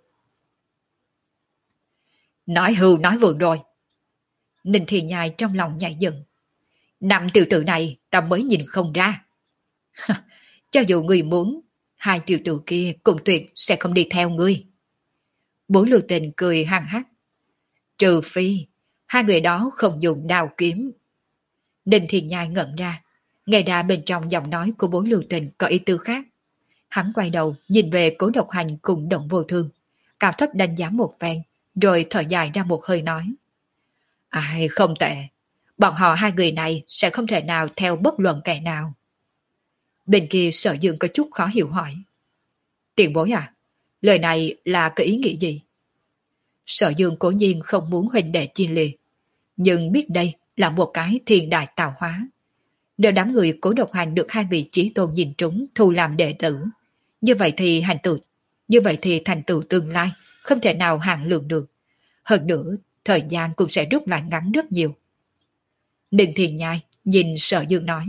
Nói hưu nói vượng rồi. Ninh Thì Nhai trong lòng nhảy dựng. Năm tiểu tử này ta mới nhìn không ra. Cho dù người muốn, hai tiểu tử kia cũng tuyệt sẽ không đi theo ngươi. Bốn lưu tình cười hăng hắc. Trừ phi, hai người đó không dùng đao kiếm. Ninh Thì Nhai ngẩn ra, Nghe ra bên trong giọng nói của bố Lưu Tình có ý tư khác. Hắn quay đầu nhìn về Cố Độc Hành cùng Động Vô Thương, cao thấp đánh giá một phen, rồi thở dài ra một hơi nói. Ai không tệ, bọn họ hai người này sẽ không thể nào theo bất luận kẻ nào. Bên kia Sở Dương có chút khó hiểu hỏi. Tiền bối à, lời này là cái ý nghĩa gì? Sở Dương cố nhiên không muốn huynh đệ chia liệt, nhưng biết đây là một cái thiên đại tạo hóa. Nếu đám người Cố Độc Hành được hai vị chí tôn nhìn trúng thu làm đệ tử, như vậy thì hành tựu, như vậy thì thành tựu tương lai không thể nào hạn lượng được. Hơn nữa, thời gian cũng sẽ rút lại ngắn rất nhiều. Ninh Thiền Nhai nhìn Sở Dương nói.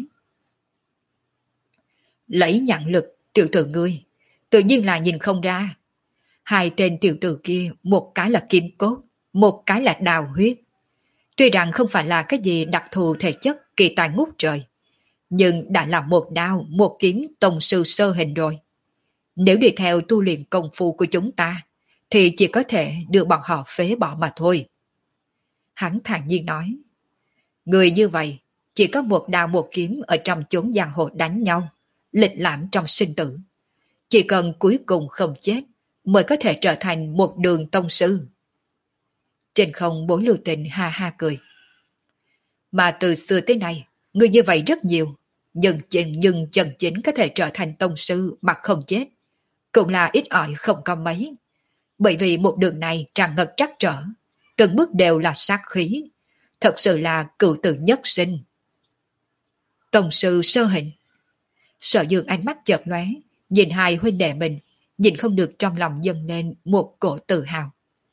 Lấy nhãn lực, tiểu tử ngươi, tự nhiên là nhìn không ra. Hai tên tiểu tử kia, một cái là kim cốt, một cái là đào huyết. Tuy rằng không phải là cái gì đặc thù thể chất kỳ tài ngút trời, nhưng đã là một đao, một kiếm tông sư sơ hình rồi. Nếu đi theo tu luyện công phu của chúng ta, thì chỉ có thể đưa bọn họ phế bỏ mà thôi. Hắn thản nhiên nói, người như vậy, chỉ có một đao một kiếm ở trong chốn giang hồ đánh nhau, lịch lãm trong sinh tử. Chỉ cần cuối cùng không chết, mới có thể trở thành một đường tông sư. Trên không bố Lưu Tình ha ha cười. Mà từ xưa tới nay, người như vậy rất nhiều, nhưng chân nhưng chân chính có thể trở thành tông sư mà không chết, cũng là ít ỏi không có mấy. Bởi vì một đường này tràn ngập trắc trở, từng bước đều là sát khí, thật sự là cựu tử nhất sinh. Tông sư sơ hình. Sở Dương ánh mắt chợt lóe, nhìn hai huynh đệ mình, nhìn không được trong lòng dâng lên một cổ tự hào.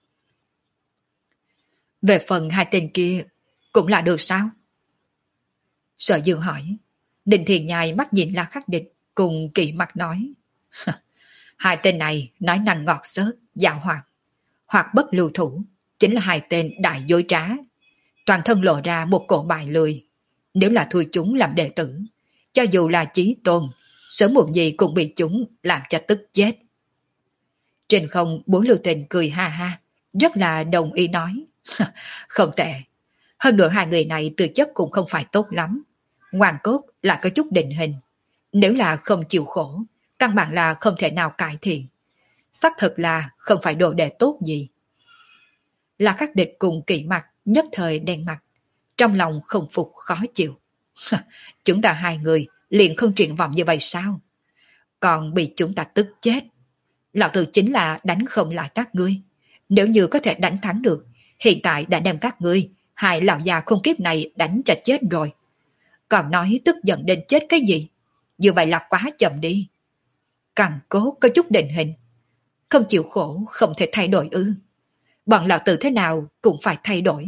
Về phần hai tên kia, cũng là được sao? Sở Dương hỏi. Ninh Thiền Nhai mắt nhìn La Khắc Địch, cùng kỵ mặt nói. Hai tên này nói năng ngọt xớt, dạo hoạt, hoặc bất lưu thủ, chính là hai tên đại dối trá. Toàn thân lộ ra một cổ bài lười. Nếu là thui chúng làm đệ tử, cho dù là chí tôn, sớm muộn gì cũng bị chúng làm cho tức chết. Trên không bốn Lưu Tình cười ha ha, rất là đồng ý nói. Không tệ. Hơn nữa hai người này tư chất cũng không phải tốt lắm. Ngoan cốt là có chút định hình. Nếu là không chịu khổ, căn bản là không thể nào cải thiện. Xác thực là không phải đồ đệ tốt gì. Là các địch cùng kỵ mặt, nhất thời đen mặt. Trong lòng không phục khó chịu. Chúng ta hai người liền không triển vọng như vậy sao? Còn bị chúng ta tức chết. Lão tử chính là đánh không lại các ngươi. Nếu như có thể đánh thắng được, hiện tại đã đem các ngươi, hai lão già khôn kiếp này đánh cho chết rồi. Còn nói tức giận đến chết cái gì? Như vậy là quá chậm đi. Càng cố có chút định hình. Không chịu khổ không thể thay đổi ư. Bọn lão tử thế nào cũng phải thay đổi.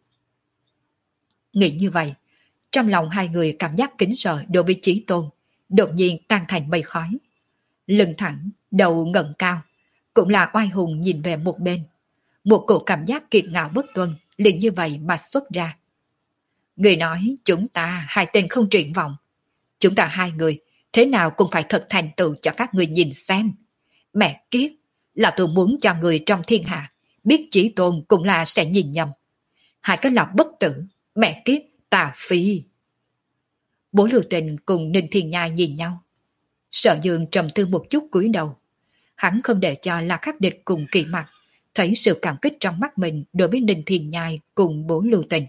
Nghĩ như vậy, trong lòng hai người cảm giác kính sợ đối với Chí Tôn, đột nhiên tan thành mây khói. Lưng thẳng, đầu ngẩng cao, cũng là oai hùng nhìn về một bên. Một cổ cảm giác kiệt ngạo bất tuân liền như vậy mà xuất ra. Người nói chúng ta hai tên không triển vọng. Chúng ta hai người thế nào cũng phải thật thành tựu cho các người nhìn xem. Mẹ kiếp, là tôi muốn cho người trong thiên hạ biết Chí Tôn cũng là sẽ nhìn nhầm. Hai cái lòng bất tử, mẹ kiếp, tà phi. Bố Lưu Tình cùng Ninh Thiên Nhai nhìn nhau. Sở Dương trầm tư một chút cúi đầu. Hắn không để cho La Khắc Địch cùng kỳ mặt thấy sự cảm kích trong mắt mình đối với Ninh Thiên Nhai cùng bố Lưu Tình.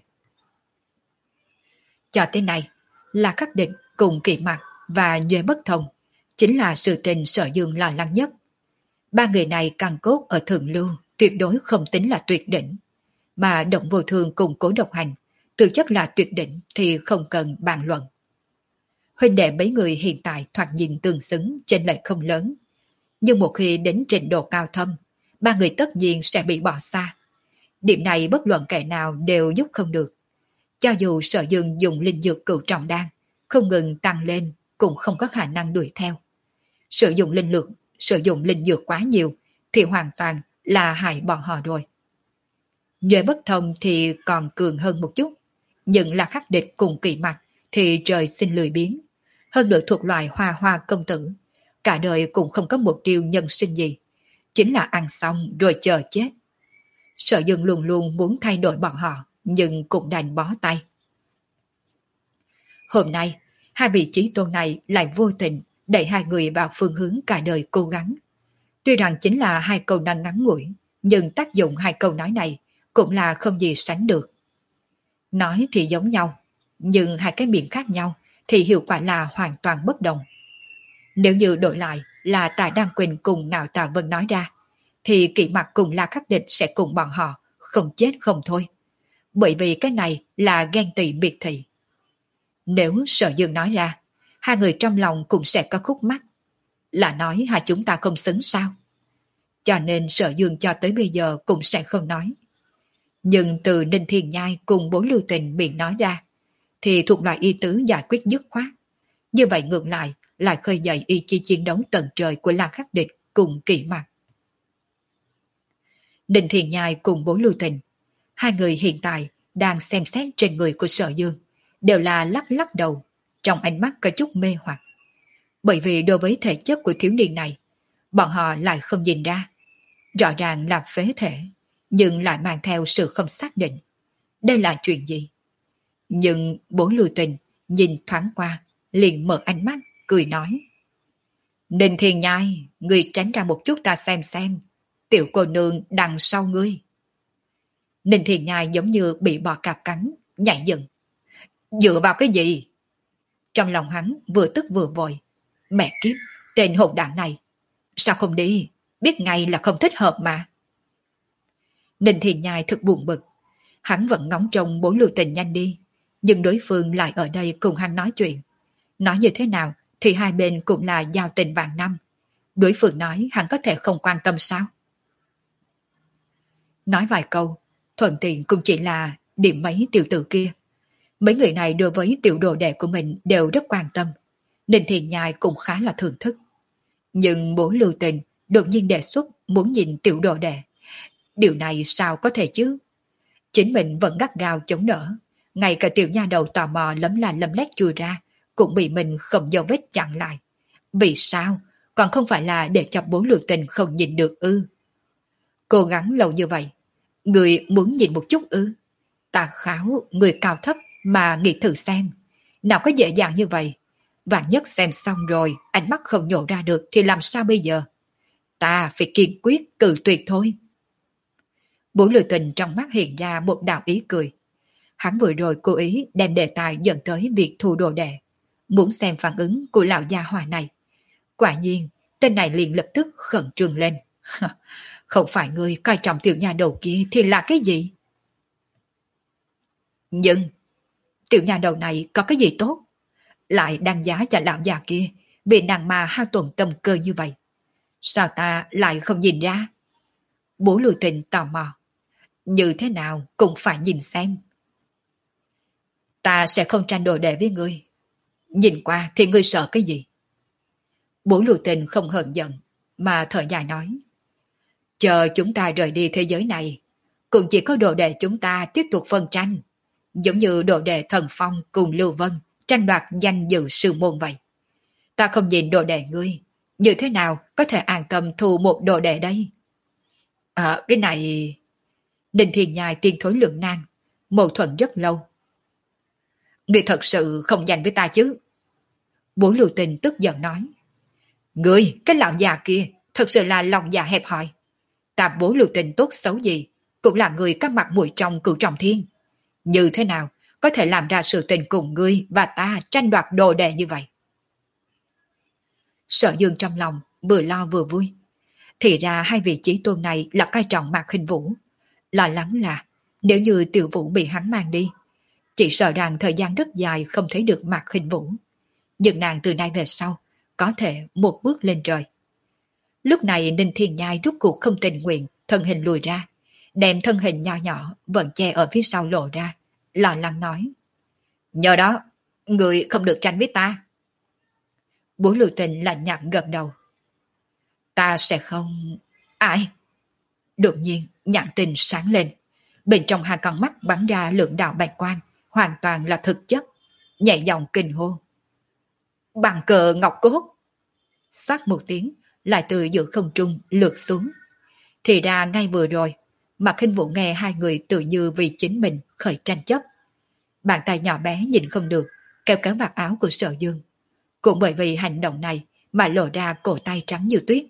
Cho tới nay, La Khắc Địch cùng kỳ mặt và Nhuệ Bất Thông chính là sự tình Sở Dương lo lắng nhất. Ba người này càng cốt ở thượng lưu tuyệt đối không tính là tuyệt đỉnh, mà Động Vô Thương cùng Cố Độc Hành thực chất là tuyệt đỉnh thì không cần bàn luận. Huynh đệ mấy người hiện tại thoạt nhìn tương xứng chênh lệch không lớn, nhưng một khi đến trình độ cao thâm, ba người tất nhiên sẽ bị bỏ xa. Điểm này bất luận kẻ nào đều giúp không được. Cho dù Sở Dương dùng linh dược cửu trọng đan không ngừng tăng lên cũng không có khả năng đuổi theo. Sử dụng linh lực, sử dụng linh dược quá nhiều thì hoàn toàn là hại bọn họ rồi. Nhuệ Bất Thông thì còn cường hơn một chút, nhưng là khắc địch cùng kỳ mặt thì trời sinh lười biếng. Hơn nữa thuộc loại hoa hoa công tử, cả đời cũng không có mục tiêu nhân sinh gì, chính là ăn xong rồi chờ chết. Sở Dương luôn luôn muốn thay đổi bọn họ, nhưng cũng đành bó tay. Hôm nay, hai vị chí tôn này lại vô tình đẩy hai người vào phương hướng cả đời cố gắng. Tuy rằng chính là hai câu nói ngắn ngủi, nhưng tác dụng hai câu nói này cũng là không gì sánh được. Nói thì giống nhau, nhưng hai cái miệng khác nhau thì hiệu quả là hoàn toàn bất đồng. Nếu như đổi lại là Tạ Đăng Quỳnh cùng Ngạo Tạ Vân nói ra, thì Kỷ Mặc cùng La Khắc Địch sẽ cùng bọn họ không chết không thôi. Bởi vì cái này là ghen tị biệt thị. Nếu Sở Dương nói ra, hai người trong lòng cũng sẽ có khúc mắc. Là nói hai chúng ta không xứng sao? Cho nên Sở Dương cho tới bây giờ cũng sẽ không nói. Nhưng từ Ninh Thiên Nhai cùng Bố Lưu Tình miệng nói ra, thì thuộc loại ý tứ giải quyết dứt khoát. Như vậy ngược lại, lại khơi dậy ý chí chiến đấu tận trời của La Khắc Địch cùng Kỷ Mặc. Ninh Thiên Nhai cùng Bố Lưu Tình, hai người hiện tại đang xem xét trên người của Sở Dương, đều là lắc lắc đầu, trong ánh mắt có chút mê hoặc. Bởi vì đối với thể chất của thiếu niên này, bọn họ lại không nhìn ra. Rõ ràng là phế thể, nhưng lại mang theo sự không xác định. Đây là chuyện gì? Nhưng Bố Lưu Tình nhìn thoáng qua, liền mở ánh mắt, cười nói. Ninh Thiên Nhai, ngươi tránh ra một chút ta xem xem. Tiểu cô nương đằng sau ngươi. Ninh Thiên Nhai giống như bị bò cạp cắn, nhảy dựng. Dựa vào cái gì? Trong lòng hắn vừa tức vừa vội. Mẹ kiếp, tên hỗn đảng này. Sao không đi? Biết ngay là không thích hợp mà. Ninh Thiên Nhai thật buồn bực. Hắn vẫn ngóng trông Bố Lưu Tình nhanh đi. Nhưng đối phương lại ở đây cùng hắn nói chuyện. Nói như thế nào thì hai bên cũng là giao tình vạn năm. Đối phương nói hắn có thể không quan tâm sao? Nói vài câu, thuận tiện cũng chỉ là điểm mấy tiểu tử kia. Mấy người này đối với tiểu đồ đệ của mình đều rất quan tâm. Ninh Thiên Nhai cũng khá là thưởng thức. Nhưng Bố Lưu Tình đột nhiên đề xuất muốn nhìn tiểu đồ đệ. Điều này sao có thể chứ? Chính mình vẫn gắt gao chống đỡ. Ngay cả tiểu nha đầu tò mò lấm la lấm lét chui ra, cũng bị mình không dấu vết chặn lại. Vì sao? Còn không phải là để cho Bố Lưu Tình không nhìn được ư? Cố gắng lâu như vậy, người muốn nhìn một chút ư? Tà kháo, người cao thấp mà nghĩ thử xem. Nào có dễ dàng như vậy? Vạn nhất xem xong rồi, ánh mắt không nhổ ra được thì làm sao bây giờ? Ta phải kiên quyết cự tuyệt thôi. Bố Lưu Tình trong mắt hiện ra một đạo ý cười. Hắn vừa rồi cố ý đem đề tài dẫn tới việc thu đồ đệ, muốn xem phản ứng của lão gia hỏa này. Quả nhiên, tên này liền lập tức khẩn trương lên. Không phải người coi trọng tiểu nhà đầu kia thì là cái gì? Nhưng, tiểu nhà đầu này có cái gì tốt? Lại đăng giá cho lão già kia vì nàng mà hao tổn tâm cơ như vậy. Sao ta lại không nhìn ra? Bố Lưu Tình tò mò. Như thế nào cũng phải nhìn xem. Ta sẽ không tranh đồ đệ với ngươi. Nhìn qua thì ngươi sợ cái gì? Bố Lưu Tình không hờn giận, mà thở dài nói. Chờ chúng ta rời đi thế giới này, cũng chỉ có đồ đệ chúng ta tiếp tục phân tranh. Giống như đồ đệ Thần Phong cùng Lưu Vân tranh đoạt danh dự sư môn vậy. Ta không nhìn đồ đệ ngươi, như thế nào có thể an tâm thu một đồ đệ đây? À, cái này... Ninh Thiên Nhai tiên thối lượng nan, mâu thuẫn rất lâu. Ngươi thật sự không dành với ta chứ? Bố Lưu Tình tức giận nói. Ngươi, cái lão già kia, thật sự là lòng dạ hẹp hòi. Ta Bố Lưu Tình tốt xấu gì, cũng là người có mặt mũi trong cửu trọng thiên. Như thế nào có thể làm ra sự tình cùng ngươi và ta tranh đoạt đồ đệ như vậy? Sở Dương trong lòng vừa lo vừa vui. Thì ra hai vị chí tôn này là coi trọng Mạc Khinh Vũ. Lo lắng là nếu như Tiểu Vũ bị hắn mang đi, chỉ sợ rằng thời gian rất dài không thấy được Mạc Khinh Vũ. Nhưng nàng từ nay về sau có thể một bước lên trời. Lúc này Ninh Thiên Nhai rút cuộc không tình nguyện, thân hình lùi ra, đem thân hình nho nhỏ vẫn che ở phía sau lộ ra, lo lắng nói. Nhờ đó, người không được tranh với ta. Bố Lưu Tình lạnh nhạt gật đầu. Ta sẽ không... Ai? Đột nhiên, nhãn tình sáng lên. Bên trong hai con mắt bắn ra lượng đạo bạch quang, hoàn toàn là thực chất. Nhẹ giọng kinh hô. Bằng cờ ngọc cốt. Xoát một tiếng, lại từ giữa không trung lượt xuống. Thì ra ngay vừa rồi, Mạc Khinh Vũ nghe hai người tự như vì chính mình khởi tranh chấp. Bàn tay nhỏ bé nhìn không được, kéo kéo vạt áo của Sở Dương. Cũng bởi vì hành động này mà lộ ra cổ tay trắng như tuyết.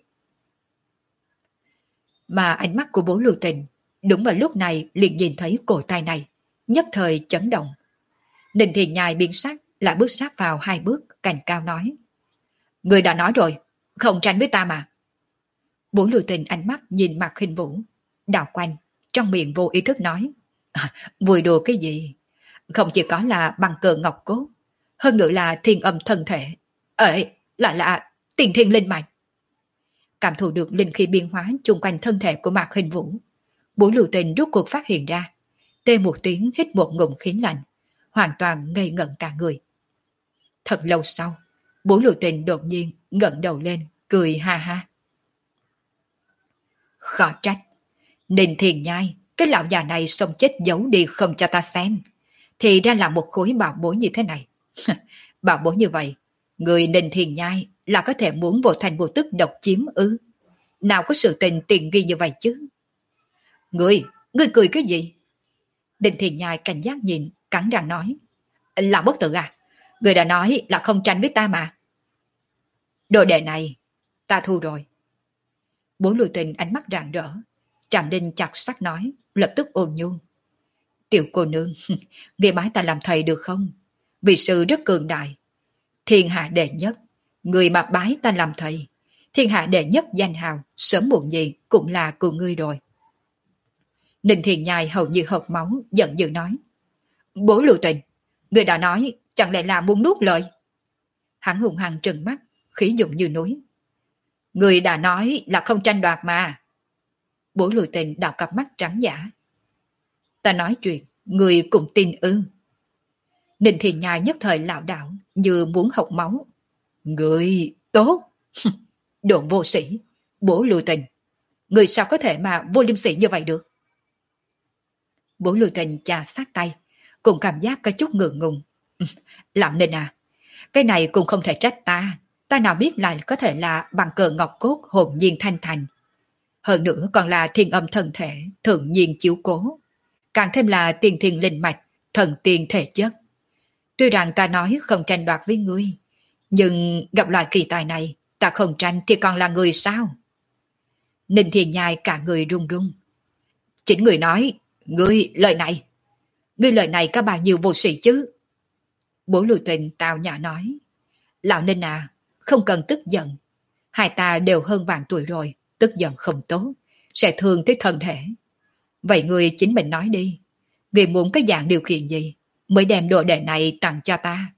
Mà ánh mắt của Bố Lưu Tình đúng vào lúc này liền nhìn thấy cổ tay này, nhất thời chấn động. Ninh Thiền Nhai biến sắc, lại bước sát vào hai bước, cành cao nói: Người đã nói rồi, không tranh với ta mà. Bố Lưu Tình ánh mắt nhìn Mạc Khinh Vũ, đảo quanh, trong miệng vô ý thức nói: à, vui đùa cái gì? Không chỉ có là bằng cờ ngọc cốt, hơn nữa là thiên âm thân thể. Ê, lại là tiền thiên linh mạch. Cảm thụ được linh khí biến hóa chung quanh thân thể của Mạc Khinh Vũ, Bố Lưu Tình rút cuộc phát hiện ra, tê một tiếng hít một ngụm khí lạnh, hoàn toàn ngây ngẩn cả người. Thật lâu sau, Bố Lưu Tình đột nhiên ngẩng đầu lên, cười ha ha. Khó trách, Ninh Thiền Nhai, cái lão già này sống chết giấu đi không cho ta xem, thì ra là một khối bảo bối như thế này. Bảo bối như vậy, người Ninh Thiền Nhai là có thể muốn vô thành vô tức độc chiếm ư? Nào có sự tình tiền nghi như vậy chứ? Người, người cười cái gì? Ninh Thiền Nhai cảnh giác nhìn, cắn răng nói: Là bất tử à? Người đã nói là không tranh với ta mà. Đồ đệ này, ta thu rồi. Bố Lưu Tình ánh mắt rạng rỡ, Trạm Đinh chặt sắc nói, lập tức ôn nhu: Tiểu cô nương, nghe bái ta làm thầy được không? Vị sư rất cường đại, thiên hạ đệ nhất, người mà bái ta làm thầy, thiên hạ đệ nhất danh hào, sớm muộn gì cũng là của ngươi rồi. Ninh Thiền Nhai hầu như hộc máu, giận dữ nói: Bố Lưu Tình, người đã nói, chẳng lẽ là muốn nuốt lời? Hắn hùng hăng trừng mắt, khí dụng như núi. Người đã nói là không tranh đoạt mà. Bố Lưu Tình đảo cặp mắt trắng giả. Ta nói chuyện, người cũng tin ư? Ninh Thiền Nhai nhất thời lảo đảo, như muốn hộc máu. Người tốt. Đồ vô sĩ. Bố Lưu Tình, người sao có thể mà vô liêm sỉ như vậy được? Bố Lưu Tình chà sát tay, cùng cảm giác có chút ngượng ngùng. Lão Ninh à, cái này cũng không thể trách ta. Ta nào biết là có thể là bằng cờ ngọc cốt hồn nhiên thanh thành. Hơn nữa còn là thiên âm thần thể, thượng nhiên chiếu cố. Càng thêm là tiền thiên linh mạch, thần tiên thể chất. Tuy rằng ta nói không tranh đoạt với ngươi, nhưng gặp loại kỳ tài này, ta không tranh thì còn là người sao? Ninh Thiền Nhai cả người run run. Chính người nói, ngươi lời này, ngươi lời này có bao nhiêu vô sĩ chứ? Bố Lưu Tình tào nhã nói: Lão Ninh à, không cần tức giận. Hai ta đều hơn vạn tuổi rồi, tức giận không tốt, sẽ thương tới thân thể. Vậy ngươi chính mình nói đi, ngươi muốn cái dạng điều kiện gì mới đem đồ đệ này tặng cho ta?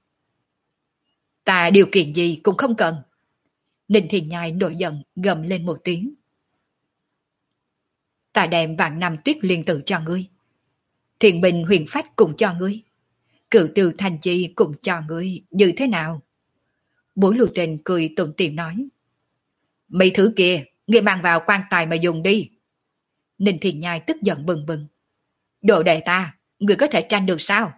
Ta điều kiện gì cũng không cần. Ninh Thiền Nhai nổi giận gầm lên một tiếng. Ta đem vạn năm tuyết liên tử cho ngươi, thiền bình huyền phách cũng cho ngươi, cửu tiêu thành chi cũng cho ngươi, như thế nào? Bố Lưu Tình cười tủm tỉm nói: Mấy thứ kia, ngươi mang vào quan tài mà dùng đi. Ninh Thiền Nhai tức giận bừng bừng. Đồ đệ ta, ngươi có thể tranh được sao?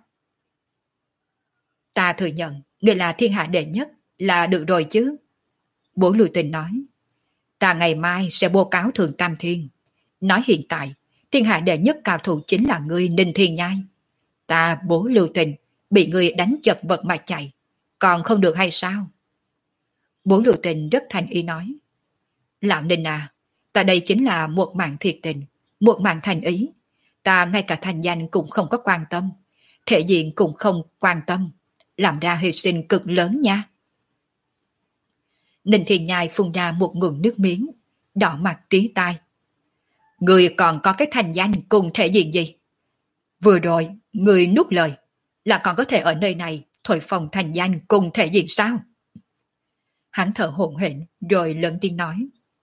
Ta thừa nhận, ngươi là thiên hạ đệ nhất, là được rồi chứ. Bố Lưu Tình nói: Ta ngày mai sẽ bố cáo Thượng Tam Thiên. Nói hiện tại, thiên hạ đệ nhất cao thủ chính là ngươi Ninh Thiền Nhai. Ta Bố Lưu Tình bị ngươi đánh chật vật mà chạy, còn không được hay sao? Bố Lưu Tình rất thành ý nói: Lão Ninh à, ta đây chính là một mạng thiệt tình, một mạng thành ý. Ta ngay cả thành danh cũng không có quan tâm, thể diện cũng không quan tâm, làm ra hy sinh cực lớn nha. Ninh Thiền Nhai phun ra một ngụm nước miếng, đỏ mặt tí tai. Người còn có cái thành danh cùng thể diện gì? Vừa rồi, người nuốt lời, là còn có thể ở nơi này thổi phồng thành danh cùng thể diện sao? Hắn thở hổn hển rồi lớn tiếng nói: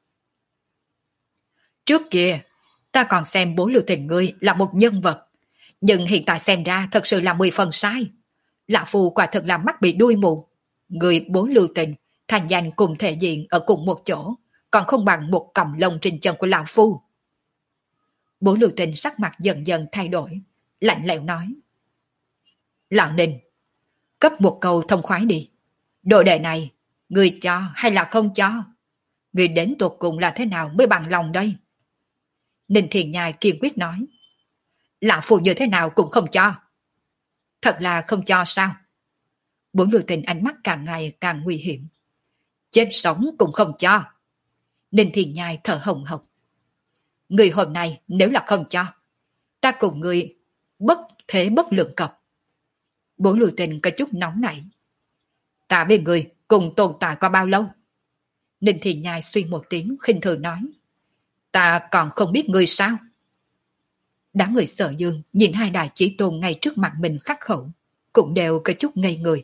Trước kia, ta còn xem Bố Lưu Tình ngươi là một nhân vật, nhưng hiện tại xem ra thật sự là mười phần sai. Lão Phu quả thật là mắt bị đuôi mù. Người Bố Lưu Tình thành danh cùng thể diện ở cùng một chỗ, còn không bằng một cọng lông trên chân của Lão Phu. Bố Lưu Tình sắc mặt dần dần thay đổi, lạnh lẽo nói: Lão Ninh, cấp một câu thông khoái đi. Đồ đệ này, người cho hay là không cho? Người đến tột cùng là thế nào mới bằng lòng đây? Ninh Thiền Nhai kiên quyết nói: Lão Phu như thế nào cũng không cho. Thật là không cho sao? Bố Lưu Tình ánh mắt càng ngày càng nguy hiểm. Chết sống cũng không cho. Ninh Thiên Nhai thở hồng hộc. Người hôm nay nếu là không cho, ta cùng người bất thế bất lượng cập. Bố Lưu Tình có chút nóng nảy. Ta với người cùng tồn tại qua bao lâu? Ninh Thiên Nhai suy một tiếng khinh thường nói. Ta còn không biết người sao? Đám người Sở Dương nhìn hai đại chí tôn ngay trước mặt mình khắc khẩu, cũng đều có chút ngây người.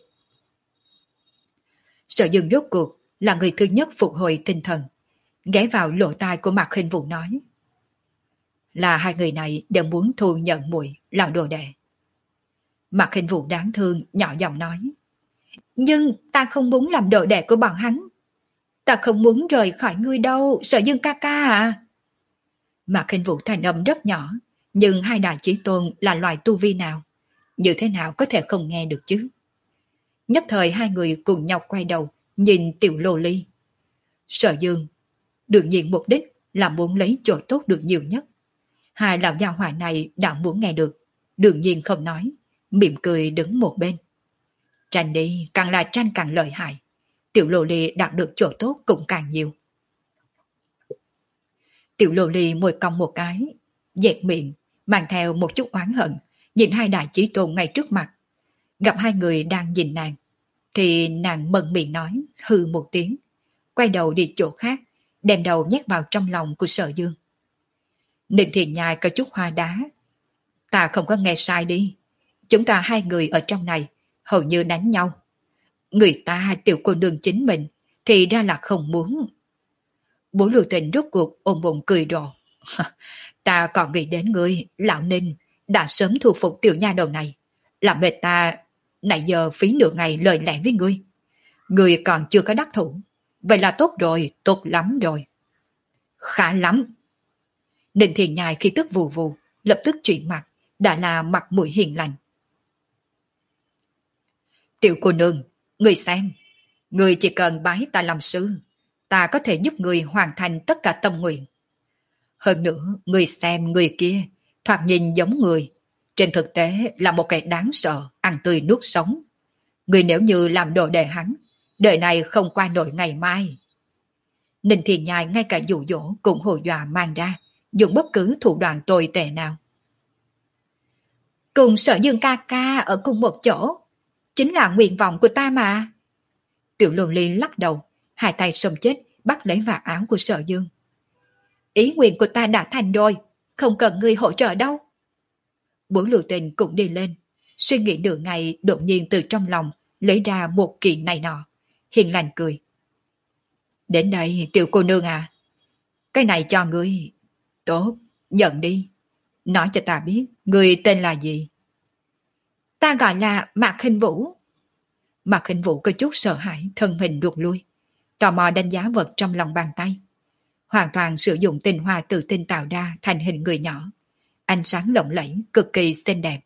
Sở Dương rốt cuộc là người thứ nhất phục hồi tinh thần, ghé vào lỗ tai của Mạc Khinh Vũ nói. Là hai người này đều muốn thu nhận muội làm đồ đệ. Mạc Khinh Vũ đáng thương nhỏ giọng nói. Nhưng ta không muốn làm đồ đệ của bọn hắn. Ta không muốn rời khỏi ngươi đâu, Sở Dương ca ca à. Mạc Khinh Vũ thanh âm rất nhỏ, nhưng hai đại chí tôn là loài tu vi nào? Như thế nào có thể không nghe được chứ? Nhất thời hai người cùng nhau quay đầu, nhìn tiểu lô ly. Sở Dương, đương nhiên mục đích là muốn lấy chỗ tốt được nhiều nhất. Hai lão gia hỏa này đã muốn nghe được, đương nhiên không nói, mỉm cười đứng một bên. Tranh đi, càng là tranh càng lợi hại. Tiểu lô ly đạt được chỗ tốt cũng càng nhiều. Tiểu lô ly môi cong một cái, dẹt miệng, mang theo một chút oán hận, nhìn hai đại chí tôn ngay trước mặt. Gặp hai người đang nhìn nàng, thì nàng mận miệng nói, hừ một tiếng, quay đầu đi chỗ khác, đem đầu nhét vào trong lòng của Sở Dương. Ninh Thiền Nhai có chút hoa đá. Ta không có nghe sai đi. Chúng ta hai người ở trong này, hầu như đánh nhau. Người ta tiểu cô nương chính mình, thì ra là không muốn. Bố Lưu Tình rốt cuộc ôm bụng cười rộ. Ta còn nghĩ đến ngươi, lão Ninh, đã sớm thu phục tiểu nha đầu này. Làm mệt ta, nãy giờ phí nửa ngày lời lẽ với ngươi. Ngươi còn chưa có đắc thủ. Vậy là tốt rồi, tốt lắm rồi. Khá lắm. Ninh Thiền Nhai khi tức vù vù, lập tức chuyển mặt, đã là mặt mũi hiền lành. Tiểu cô nương, ngươi xem, ngươi chỉ cần bái ta làm sư, ta có thể giúp ngươi hoàn thành tất cả tâm nguyện. Hơn nữa, ngươi xem người kia, thoạt nhìn giống người, trên thực tế là một kẻ đáng sợ, ăn tươi nuốt sống. Ngươi nếu như làm đồ đệ hắn, đời này không qua nổi ngày mai. Ninh Thiền Nhai ngay cả dụ dỗ cũng hồ dọa mang ra, dùng bất cứ thủ đoạn tồi tệ nào. Cùng Sở Dương ca ca ở cùng một chỗ, chính là nguyện vọng của ta mà. Tiểu Lô Ly lắc đầu, hai tay xông chết, bắt lấy vạt áo của Sở Dương. Ý nguyện của ta đã thành rồi, không cần ngươi hỗ trợ đâu. Bố Lưu Tình cũng đi lên, suy nghĩ nửa ngày đột nhiên từ trong lòng lấy ra một kiện này nọ, hiền lành cười. Đến đây tiểu cô nương à, cái này cho ngươi. Tốt, nhận đi. Nói cho ta biết, ngươi tên là gì? Ta gọi là Mạc Khinh Vũ. Mạc Khinh Vũ có chút sợ hãi, thân hình ruột lui, tò mò đánh giá vật trong lòng bàn tay. Hoàn toàn sử dụng tinh hoa tự tinh tạo ra thành hình người nhỏ, ánh sáng lộng lẫy, cực kỳ xinh đẹp.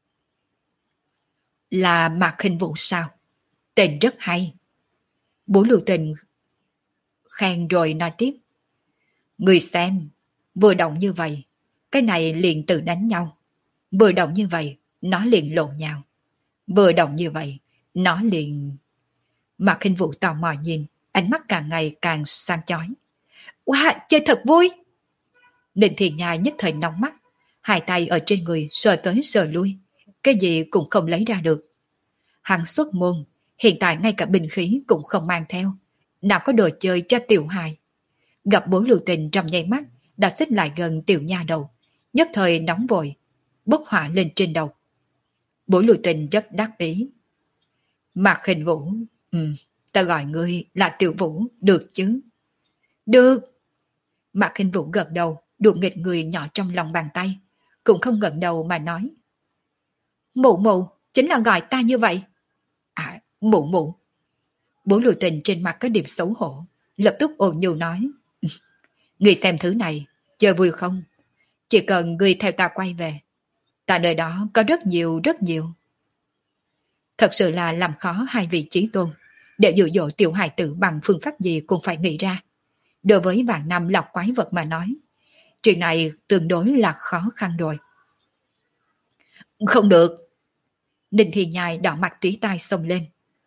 Là Mạc Khinh Vũ sao? Tên rất hay. Bố Lưu Tình khen rồi nói tiếp. Người xem, vừa động như vậy, cái này liền tự đánh nhau. Vừa động như vậy, nó liền lộn nhau. Vừa động như vậy, nó liền... Mạc Khinh Vũ tò mò nhìn, ánh mắt càng ngày càng sang chói. Wow, chơi thật vui! Ninh Thiền Nhai nhất thời nóng mắt, hai tay ở trên người sờ tới sờ lui, cái gì cũng không lấy ra được. Hắn xuất môn, hiện tại ngay cả binh khí cũng không mang theo, nào có đồ chơi cho tiểu hài. Gặp Bố Lưu Tình trong nháy mắt, đã xích lại gần tiểu nha đầu, nhất thời nóng vội, bốc hỏa lên trên đầu. Bố Lưu Tình rất đắc ý. Mạc Khinh Vũ, ừ, ta gọi ngươi là Tiểu Vũ, được chứ? Được. Mạc Khinh Vũ gật đầu, đùa nghịch người nhỏ trong lòng bàn tay, cũng không ngẩng đầu mà nói. Mụ mụ, chính là gọi ta như vậy. À, mụ mụ. Bố Lưu Tình trên mặt có điểm xấu hổ, lập tức ồn nhu nói. Ngươi xem thứ này, chơi vui không? Chỉ cần ngươi theo ta quay về, ta nơi đó có rất nhiều rất nhiều. Thật sự là làm khó hai vị chí tôn, để dụ dỗ tiểu hài tử bằng phương pháp gì cũng phải nghĩ ra. Đối với vạn năm lọc quái vật mà nói, chuyện này tương đối là khó khăn rồi. Không được. Ninh Thiên Nhai đỏ mặt tí tai xông lên,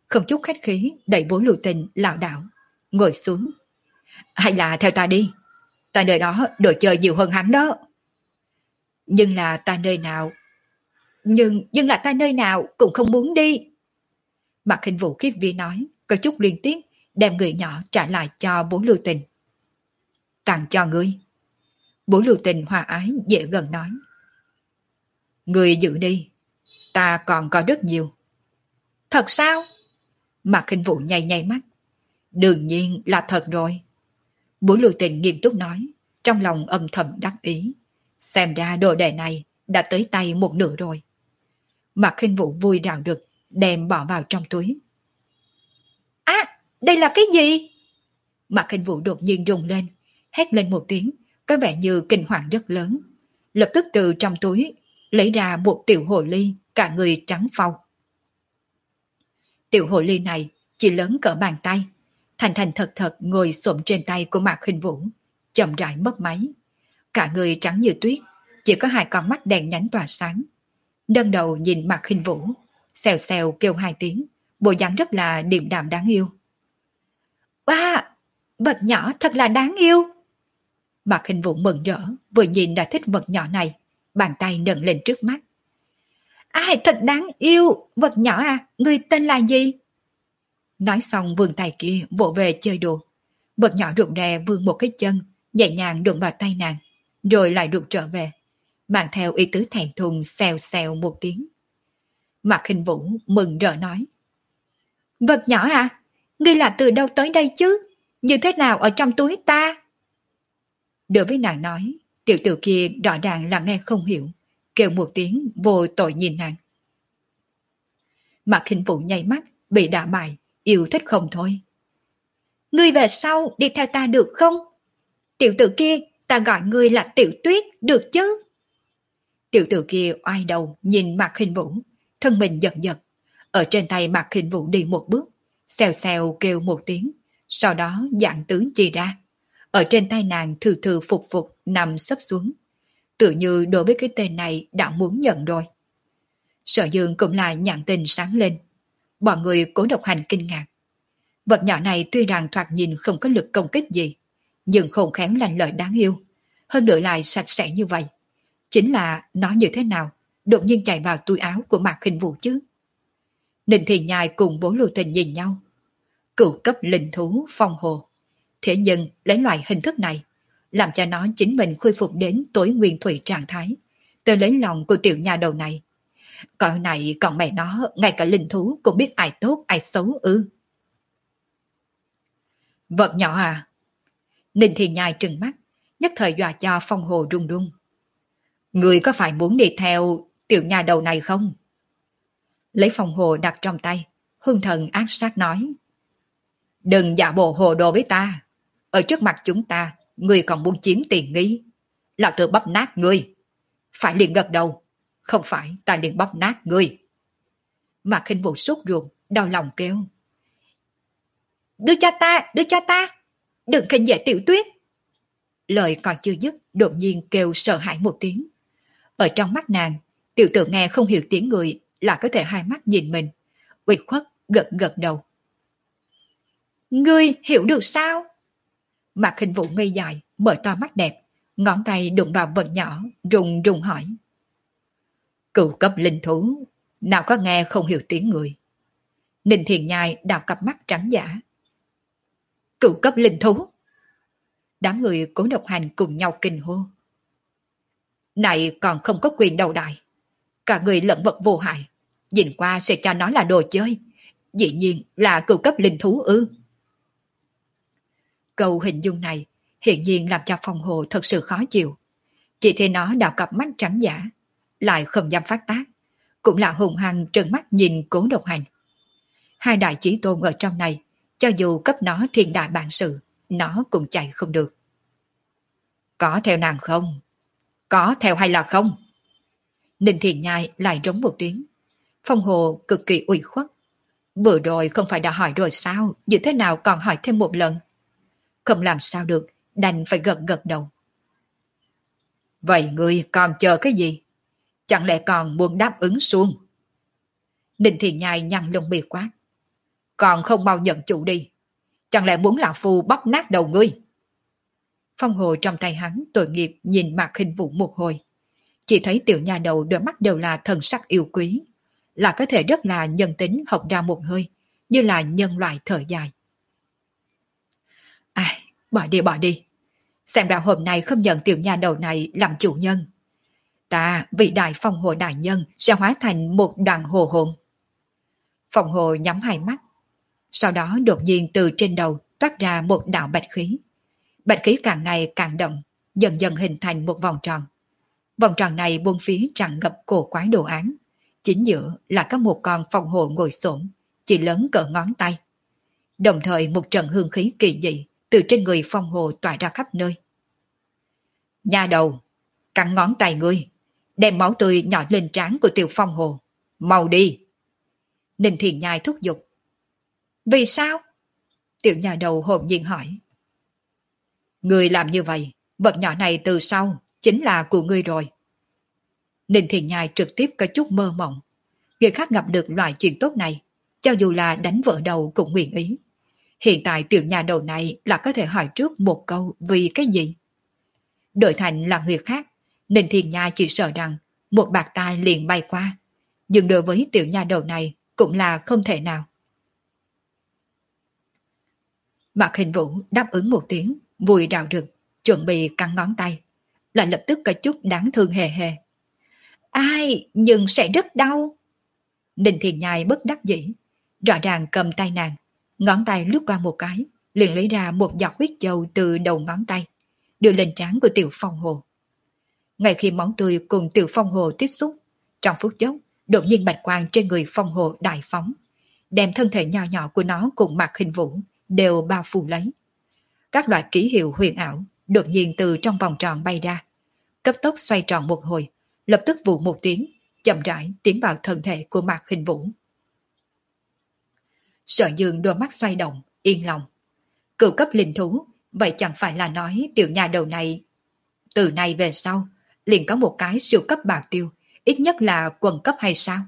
không chút khách khí đẩy Bố Lưu Tình lảo đảo, ngồi xuống. Hay là theo ta đi, ta nơi đó đồ chơi nhiều hơn hắn đó. Nhưng là ta nơi nào, nhưng, nhưng là ta nơi nào cũng không muốn đi. Mạc Khinh Vũ khiếp vía nói, có chút liên tiếc, đem người nhỏ trả lại cho Bố Lưu Tình. Tặng cho ngươi. Bố Lưu Tình hòa ái dễ gần nói. Ngươi giữ đi, ta còn có rất nhiều. Thật sao? Mạc Khinh Vũ nháy nháy mắt. Đương nhiên là thật rồi. Bố Lưu Tình nghiêm túc nói, trong lòng âm thầm đắc ý. Xem ra đồ đề này đã tới tay một nửa rồi. Mạc Khinh Vũ vui rào được, đem bỏ vào trong túi. À, đây là cái gì? Mạc Khinh Vũ đột nhiên rung lên, hét lên một tiếng, có vẻ như kinh hoàng rất lớn. Lập tức từ trong túi lấy ra một tiểu hồ ly, cả người trắng phau. Tiểu hồ ly này chỉ lớn cỡ bàn tay, thành thành thật thật ngồi xổm trên tay của Mạc Khinh Vũ, chậm rãi mấp máy. Cả người trắng như tuyết, chỉ có hai con mắt đèn nhánh tỏa sáng. Nâng đầu nhìn Mạc Khinh Vũ, xèo xèo kêu hai tiếng, bộ dáng rất là điềm đạm đáng yêu. Wow, vật nhỏ thật là đáng yêu. Mạc Khinh Vũ mừng rỡ, vừa nhìn đã thích vật nhỏ này, bàn tay nâng lên trước mắt. Ai thật đáng yêu, vật nhỏ à, người tên là gì? Nói xong vươn tay kia vỗ về chơi đùa. Vật nhỏ rụt rè vươn một cái chân, nhẹ nhàng đụng vào tay nàng, rồi lại rụt trở về, mang theo ý tứ thẹn thùng xèo xèo một tiếng. Mạc Khinh Vũ mừng rỡ nói. Vật nhỏ à, ngươi là từ đâu tới đây chứ? Như thế nào ở trong túi ta? Đối với nàng nói, tiểu tử kia rõ ràng là nghe không hiểu, kêu một tiếng vô tội nhìn nàng. Mạc Khinh Vũ nháy mắt, bị đả bại, yêu thích không thôi. Ngươi về sau đi theo ta được không? Tiểu tử kia, ta gọi ngươi là Tiểu Tuyết, được chứ? Tiểu tử kia oai đầu nhìn Mạc Khinh Vũ, thân mình giật giật. Ở trên tay Mạc Khinh Vũ đi một bước, xèo xèo kêu một tiếng, sau đó dạng tướng chi ra. Ở trên tay nàng thừ thừ phục phục nằm sấp xuống. Tự như đối với cái tên này đã muốn nhận rồi. Sở Dương cũng là nhãn tình sáng lên. Bọn người Cố Độc Hành kinh ngạc. Vật nhỏ này tuy rằng thoạt nhìn không có lực công kích gì, nhưng khôn khéo lành lợi đáng yêu. Hơn nữa lại sạch sẽ như vậy. Chính là nó như thế nào đột nhiên chạy vào túi áo của Mạc Khinh Vũ chứ? Ninh Thì Nhai cùng Bố Lưu Tình nhìn nhau. Cửu cấp linh thú phong hồ. Thế nhưng lấy loại hình thức này, làm cho nó chính mình khôi phục đến tối nguyên thủy trạng thái, từ lấy lòng của tiểu nhà đầu này. Còn này còn mẹ nó, ngay cả linh thú cũng biết ai tốt ai xấu ư. Vật nhỏ à? Ninh Thì Nhai trừng mắt, nhất thời dọa cho phong hồ run run. Người có phải muốn đi theo tiểu nhà đầu này không? Lấy phong hồ đặt trong tay, hung thần ác sát nói. Đừng giả bộ hồ đồ với ta. Ở trước mặt chúng ta, ngươi còn muốn chiếm tiền nghi. Lão tử bóp nát ngươi. Phải liền gật đầu. Không phải ta liền bóp nát ngươi. Mạc Khinh Vũ sốt ruột, đau lòng kêu. Đưa cho ta, đưa cho ta. Đừng khinh dễ Tiểu Tuyết. Lời còn chưa dứt, đột nhiên kêu sợ hãi một tiếng. Ở trong mắt nàng, tiểu tử nghe không hiểu tiếng người là có thể hai mắt nhìn mình. Uy khuất gật gật đầu. Ngươi hiểu được sao? Mạc Khinh Vũ ngây dài, mở to mắt đẹp, ngón tay đụng vào vật nhỏ, rùng rùng hỏi. Cửu cấp linh thú, nào có nghe không hiểu tiếng người? Ninh Thiền Nhai đào cặp mắt trắng giả. Cửu cấp linh thú? Đám người Cố Độc Hành cùng nhau kinh hô. Này còn không có quyền đầu đài. Cả người lẫn vật vô hại, nhìn qua sẽ cho nó là đồ chơi. Dĩ nhiên là cửu cấp linh thú ư. Câu hình dung này hiện nhiên làm cho Phong Hồ thật sự khó chịu. Chỉ thấy nó đào cặp mắt trắng giả, lại không dám phát tác, cũng là hùng hăng trừng mắt nhìn Cố Độc Hành. Hai đại chí tôn ở trong này, cho dù cấp nó thiên đại bản sự, nó cũng chạy không được. Có theo nàng không? Có theo hay là không? Ninh Thiền Nhai lại rống một tiếng. Phong Hồ cực kỳ ủy khuất. Vừa rồi không phải đã hỏi rồi sao, như thế nào còn hỏi thêm một lần? Không làm sao được, đành phải gật gật đầu. Vậy ngươi còn chờ cái gì? Chẳng lẽ còn muốn đáp ứng xuống? Ninh Thiền Nhai nhăn lông mi quát. Còn không mau nhận chủ đi. Chẳng lẽ muốn lão phu bóp nát đầu ngươi? Phong hồ trong tay hắn tội nghiệp nhìn Mạc Khinh Vũ một hồi. Chỉ thấy tiểu nha đầu đôi mắt đều là thần sắc yêu quý, là có thể rất là nhân tính học ra một hơi, như là nhân loại thở dài. Ai, bỏ đi bỏ đi. Xem ra hôm nay không nhận tiểu nha đầu này làm chủ nhân. Ta, vị đại phong hồ đại nhân, sẽ hóa thành một đoàn hồ hồn. Phong hồ nhắm hai mắt. Sau đó đột nhiên từ trên đầu toát ra một đạo bạch khí. Bạch khí càng ngày càng đậm, dần dần hình thành một vòng tròn. Vòng tròn này buông phía tràn ngập cổ quái đồ án. Chính giữa là có một con phong hồ ngồi xổm, chỉ lớn cỡ ngón tay. Đồng thời một trận hương khí kỳ dị từ trên người phong hồ tỏa ra khắp nơi. Nha đầu, cắn ngón tay ngươi, đem máu tươi nhỏ lên trán của tiểu phong hồ. Mau đi! Ninh Thiền Nhai thúc giục. Vì sao? Tiểu nhà đầu hồn nhiên hỏi. Ngươi làm như vậy, vật nhỏ này từ sau chính là của ngươi rồi. Ninh Thiền Nhai trực tiếp có chút mơ mộng. Người khác gặp được loại chuyện tốt này, cho dù là đánh vỡ đầu cũng nguyện ý. Hiện tại tiểu nhà đầu này là có thể hỏi trước một câu vì cái gì? Đổi thành là người khác, Ninh Thiền Nhai chỉ sợ rằng một bạt tai liền bay qua. Nhưng đối với tiểu nhà đầu này cũng là không thể nào. Mạc Hình Vũ đáp ứng một tiếng, vui rào rực, chuẩn bị cắn ngón tay. Lại lập tức có chút đáng thương hề hề. Ai, nhưng sẽ rất đau. Ninh Thiền Nhai bất đắc dĩ, rõ ràng cầm tay nàng, ngón tay lướt qua một cái, liền lấy ra một giọt huyết châu từ đầu ngón tay, đưa lên trán của tiểu phong hồ. Ngay khi máu tươi cùng tiểu phong hồ tiếp xúc, trong phút chốc, đột nhiên bạch quang trên người phong hồ đại phóng, đem thân thể nhỏ nhỏ của nó cùng Mạc Hình Vũ đều bao phủ lấy. Các loại ký hiệu huyền ảo đột nhiên từ trong vòng tròn bay ra, cấp tốc xoay tròn một hồi, lập tức vụ một tiếng, chậm rãi tiến vào thân thể của Mạc Hình Vũ. Sở Dương đôi mắt xoay động, yên lòng. Cựu cấp linh thú, vậy chẳng phải là nói tiểu nhà đầu này từ nay về sau liền có một cái siêu cấp bảo tiêu, ít nhất là quần cấp hay sao?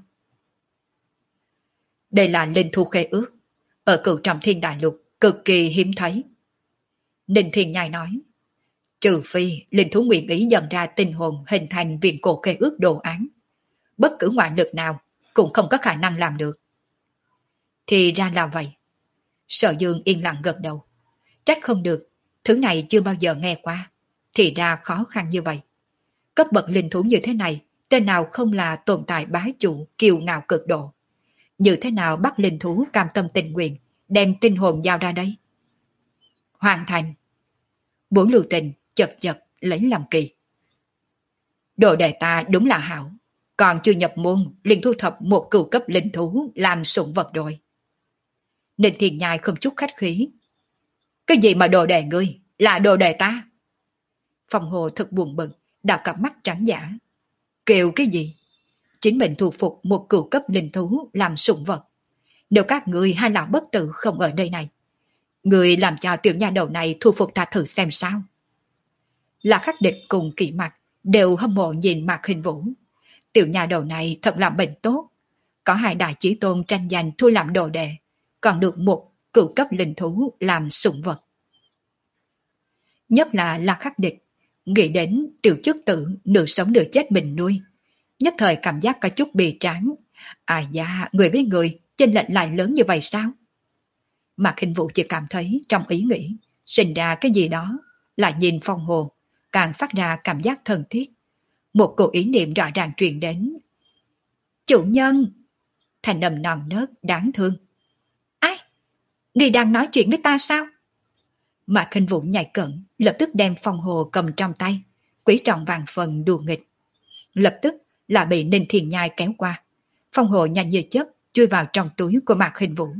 Đây là linh thú khế ước, ở Cửu Trọng Thiên Đại Lục cực kỳ hiếm thấy. Ninh Thiên Nhai nói, trừ phi linh thú nguyện ý dần ra tinh hồn hình thành viện cổ khế ước đồ án, bất cứ ngoại lực nào cũng không có khả năng làm được. Thì ra là vậy. Sở Dương yên lặng gật đầu. Trách không được, thứ này chưa bao giờ nghe qua. Thì ra khó khăn như vậy. Cấp bậc linh thú như thế này, tên nào không là tồn tại bá chủ kiêu ngạo cực độ. Như thế nào bắt linh thú cam tâm tình nguyện, đem tinh hồn giao ra đây? Hoàn thành. Bốn lưu tình chật chật lấy làm kỳ. Đồ đệ ta đúng là hảo. Còn chưa nhập môn, liền thu thập một cửu cấp linh thú làm sủng vật rồi. Ninh Thiên Nhai không chút khách khí. Cái gì mà đồ đệ ngươi, là đồ đệ ta? Phong Hồ thật buồn bực, đào cặp mắt trắng giả. Kêu cái gì? Chính mình thu phục một cửu cấp linh thú làm sủng vật. Nếu các ngươi hai lão bất tử không ở đây này, ngươi làm cho tiểu nha đầu này thu phục ta thử xem sao. Là Khắc Địch cùng Kỷ Mặc đều hâm mộ nhìn Mạc Hình Vũ. Tiểu nha đầu này thật là bệnh tốt. Có hai đại chí tôn tranh giành thu làm đồ đệ, còn được một cửu cấp linh thú làm sủng vật. Nhất là La Khắc Địch, nghĩ đến tiểu chức tử nửa sống nửa chết mình nuôi, nhất thời cảm giác có chút bì tráng. À da, người với người, chênh lệch lại lớn như vậy sao? Mạc Hình Vũ chỉ cảm thấy trong ý nghĩ, sinh ra cái gì đó, lại nhìn Phong Hồ, càng phát ra cảm giác thân thiết. Một cổ ý niệm rõ ràng truyền đến. Chủ nhân! Thành âm non nớt, đáng thương. Ai? Ngươi đang nói chuyện với ta sao? Mạc Hình Vũ nhảy cẩn, lập tức đem Phong Hồ cầm trong tay, quý trọng vàng phần đùa nghịch. Lập tức là bị Ninh Thiền Nhai kéo qua. Phong Hồ nhanh như chớp chui vào trong túi của Mạc Hình Vũ.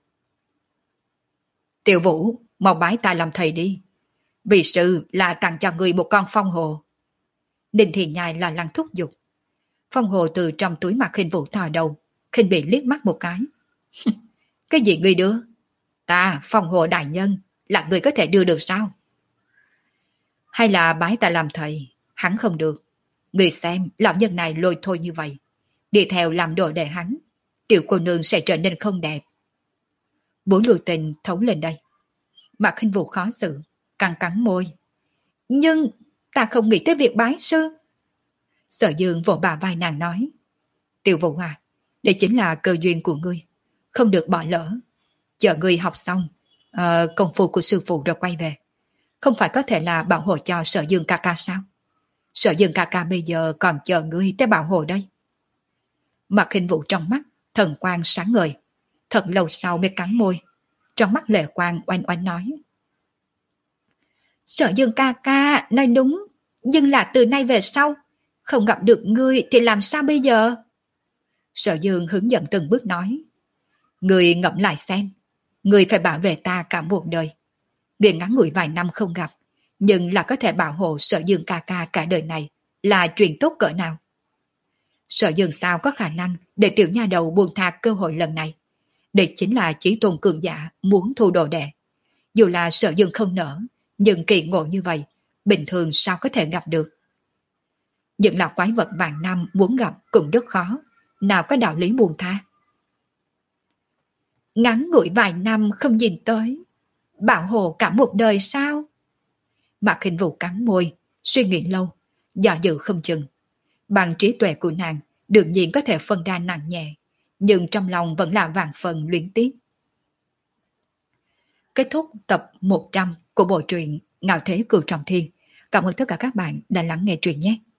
Tiểu Vũ, mau bái ta làm thầy đi. Vì sư là tặng cho người một con Phong Hồ. Ninh Thiền Nhai là lăng thúc giục. Phong Hồ từ trong túi Mạc Hình Vũ thò đầu, khinh bị liếc mắt một cái. Cái gì ngươi đưa? Ta, Phong Hồ đại nhân, là người có thể đưa được sao? Hay là bái ta làm thầy? Hắn không được. Người xem, lão nhân này lôi thôi như vậy. Đi theo làm đồ đệ hắn, tiểu cô nương sẽ trở nên không đẹp. Bối lưu tình thấu lên đây. Mạc Khinh Vũ khó xử, cắn cắn môi. Nhưng ta không nghĩ tới việc bái sư. Sở Dương vỗ bà vai nàng nói. Tiểu Vũ à, đây chính là cơ duyên của ngươi, không được bỏ lỡ. Chờ ngươi học xong, uh, công phu của sư phụ rồi quay về. Không phải có thể là bảo hộ cho Sở Dương ca ca sao? Sở Dương ca ca bây giờ còn chờ ngươi tới bảo hộ đây. Mạc Khinh Vũ trong mắt, thần quang sáng ngời. Thật lâu sau mới cắn môi. Trong mắt lệ quang oanh oanh nói. Sở Dương ca ca nói đúng, nhưng là từ nay về sau, không gặp được ngươi thì làm sao bây giờ? Sở Dương hướng dẫn từng bước nói. Ngươi ngẫm lại xem, ngươi phải bảo vệ ta cả một đời. Ngươi ngắn ngủi vài năm không gặp, nhưng là có thể bảo hộ Sở Dương ca ca cả đời này, là chuyện tốt cỡ nào? Sở Dương sao có khả năng để tiểu nha đầu buông tha cơ hội lần này? Đây chính là chí tôn cường giả muốn thu đồ đệ. Dù là Sở Dương không nỡ, nhưng kỳ ngộ như vậy, bình thường sao có thể gặp được? Những là quái vật vạn năm muốn gặp cũng rất khó, nào có đạo lý buông tha. Ngắn ngủi vài năm không nhìn tới, bảo hộ cả một đời sao? Mạc Khinh Vũ cắn môi, suy nghĩ lâu, dò dự không chừng. Bằng trí tuệ của nàng, đương nhiên có thể phân ra nặng nhẹ, nhưng trong lòng vẫn là vạn phần luyến tiếc. Kết thúc tập một trăm của bộ truyện Ngạo Thế Cửu Trọng Thiên. Cảm ơn tất cả các bạn đã lắng nghe truyện nhé.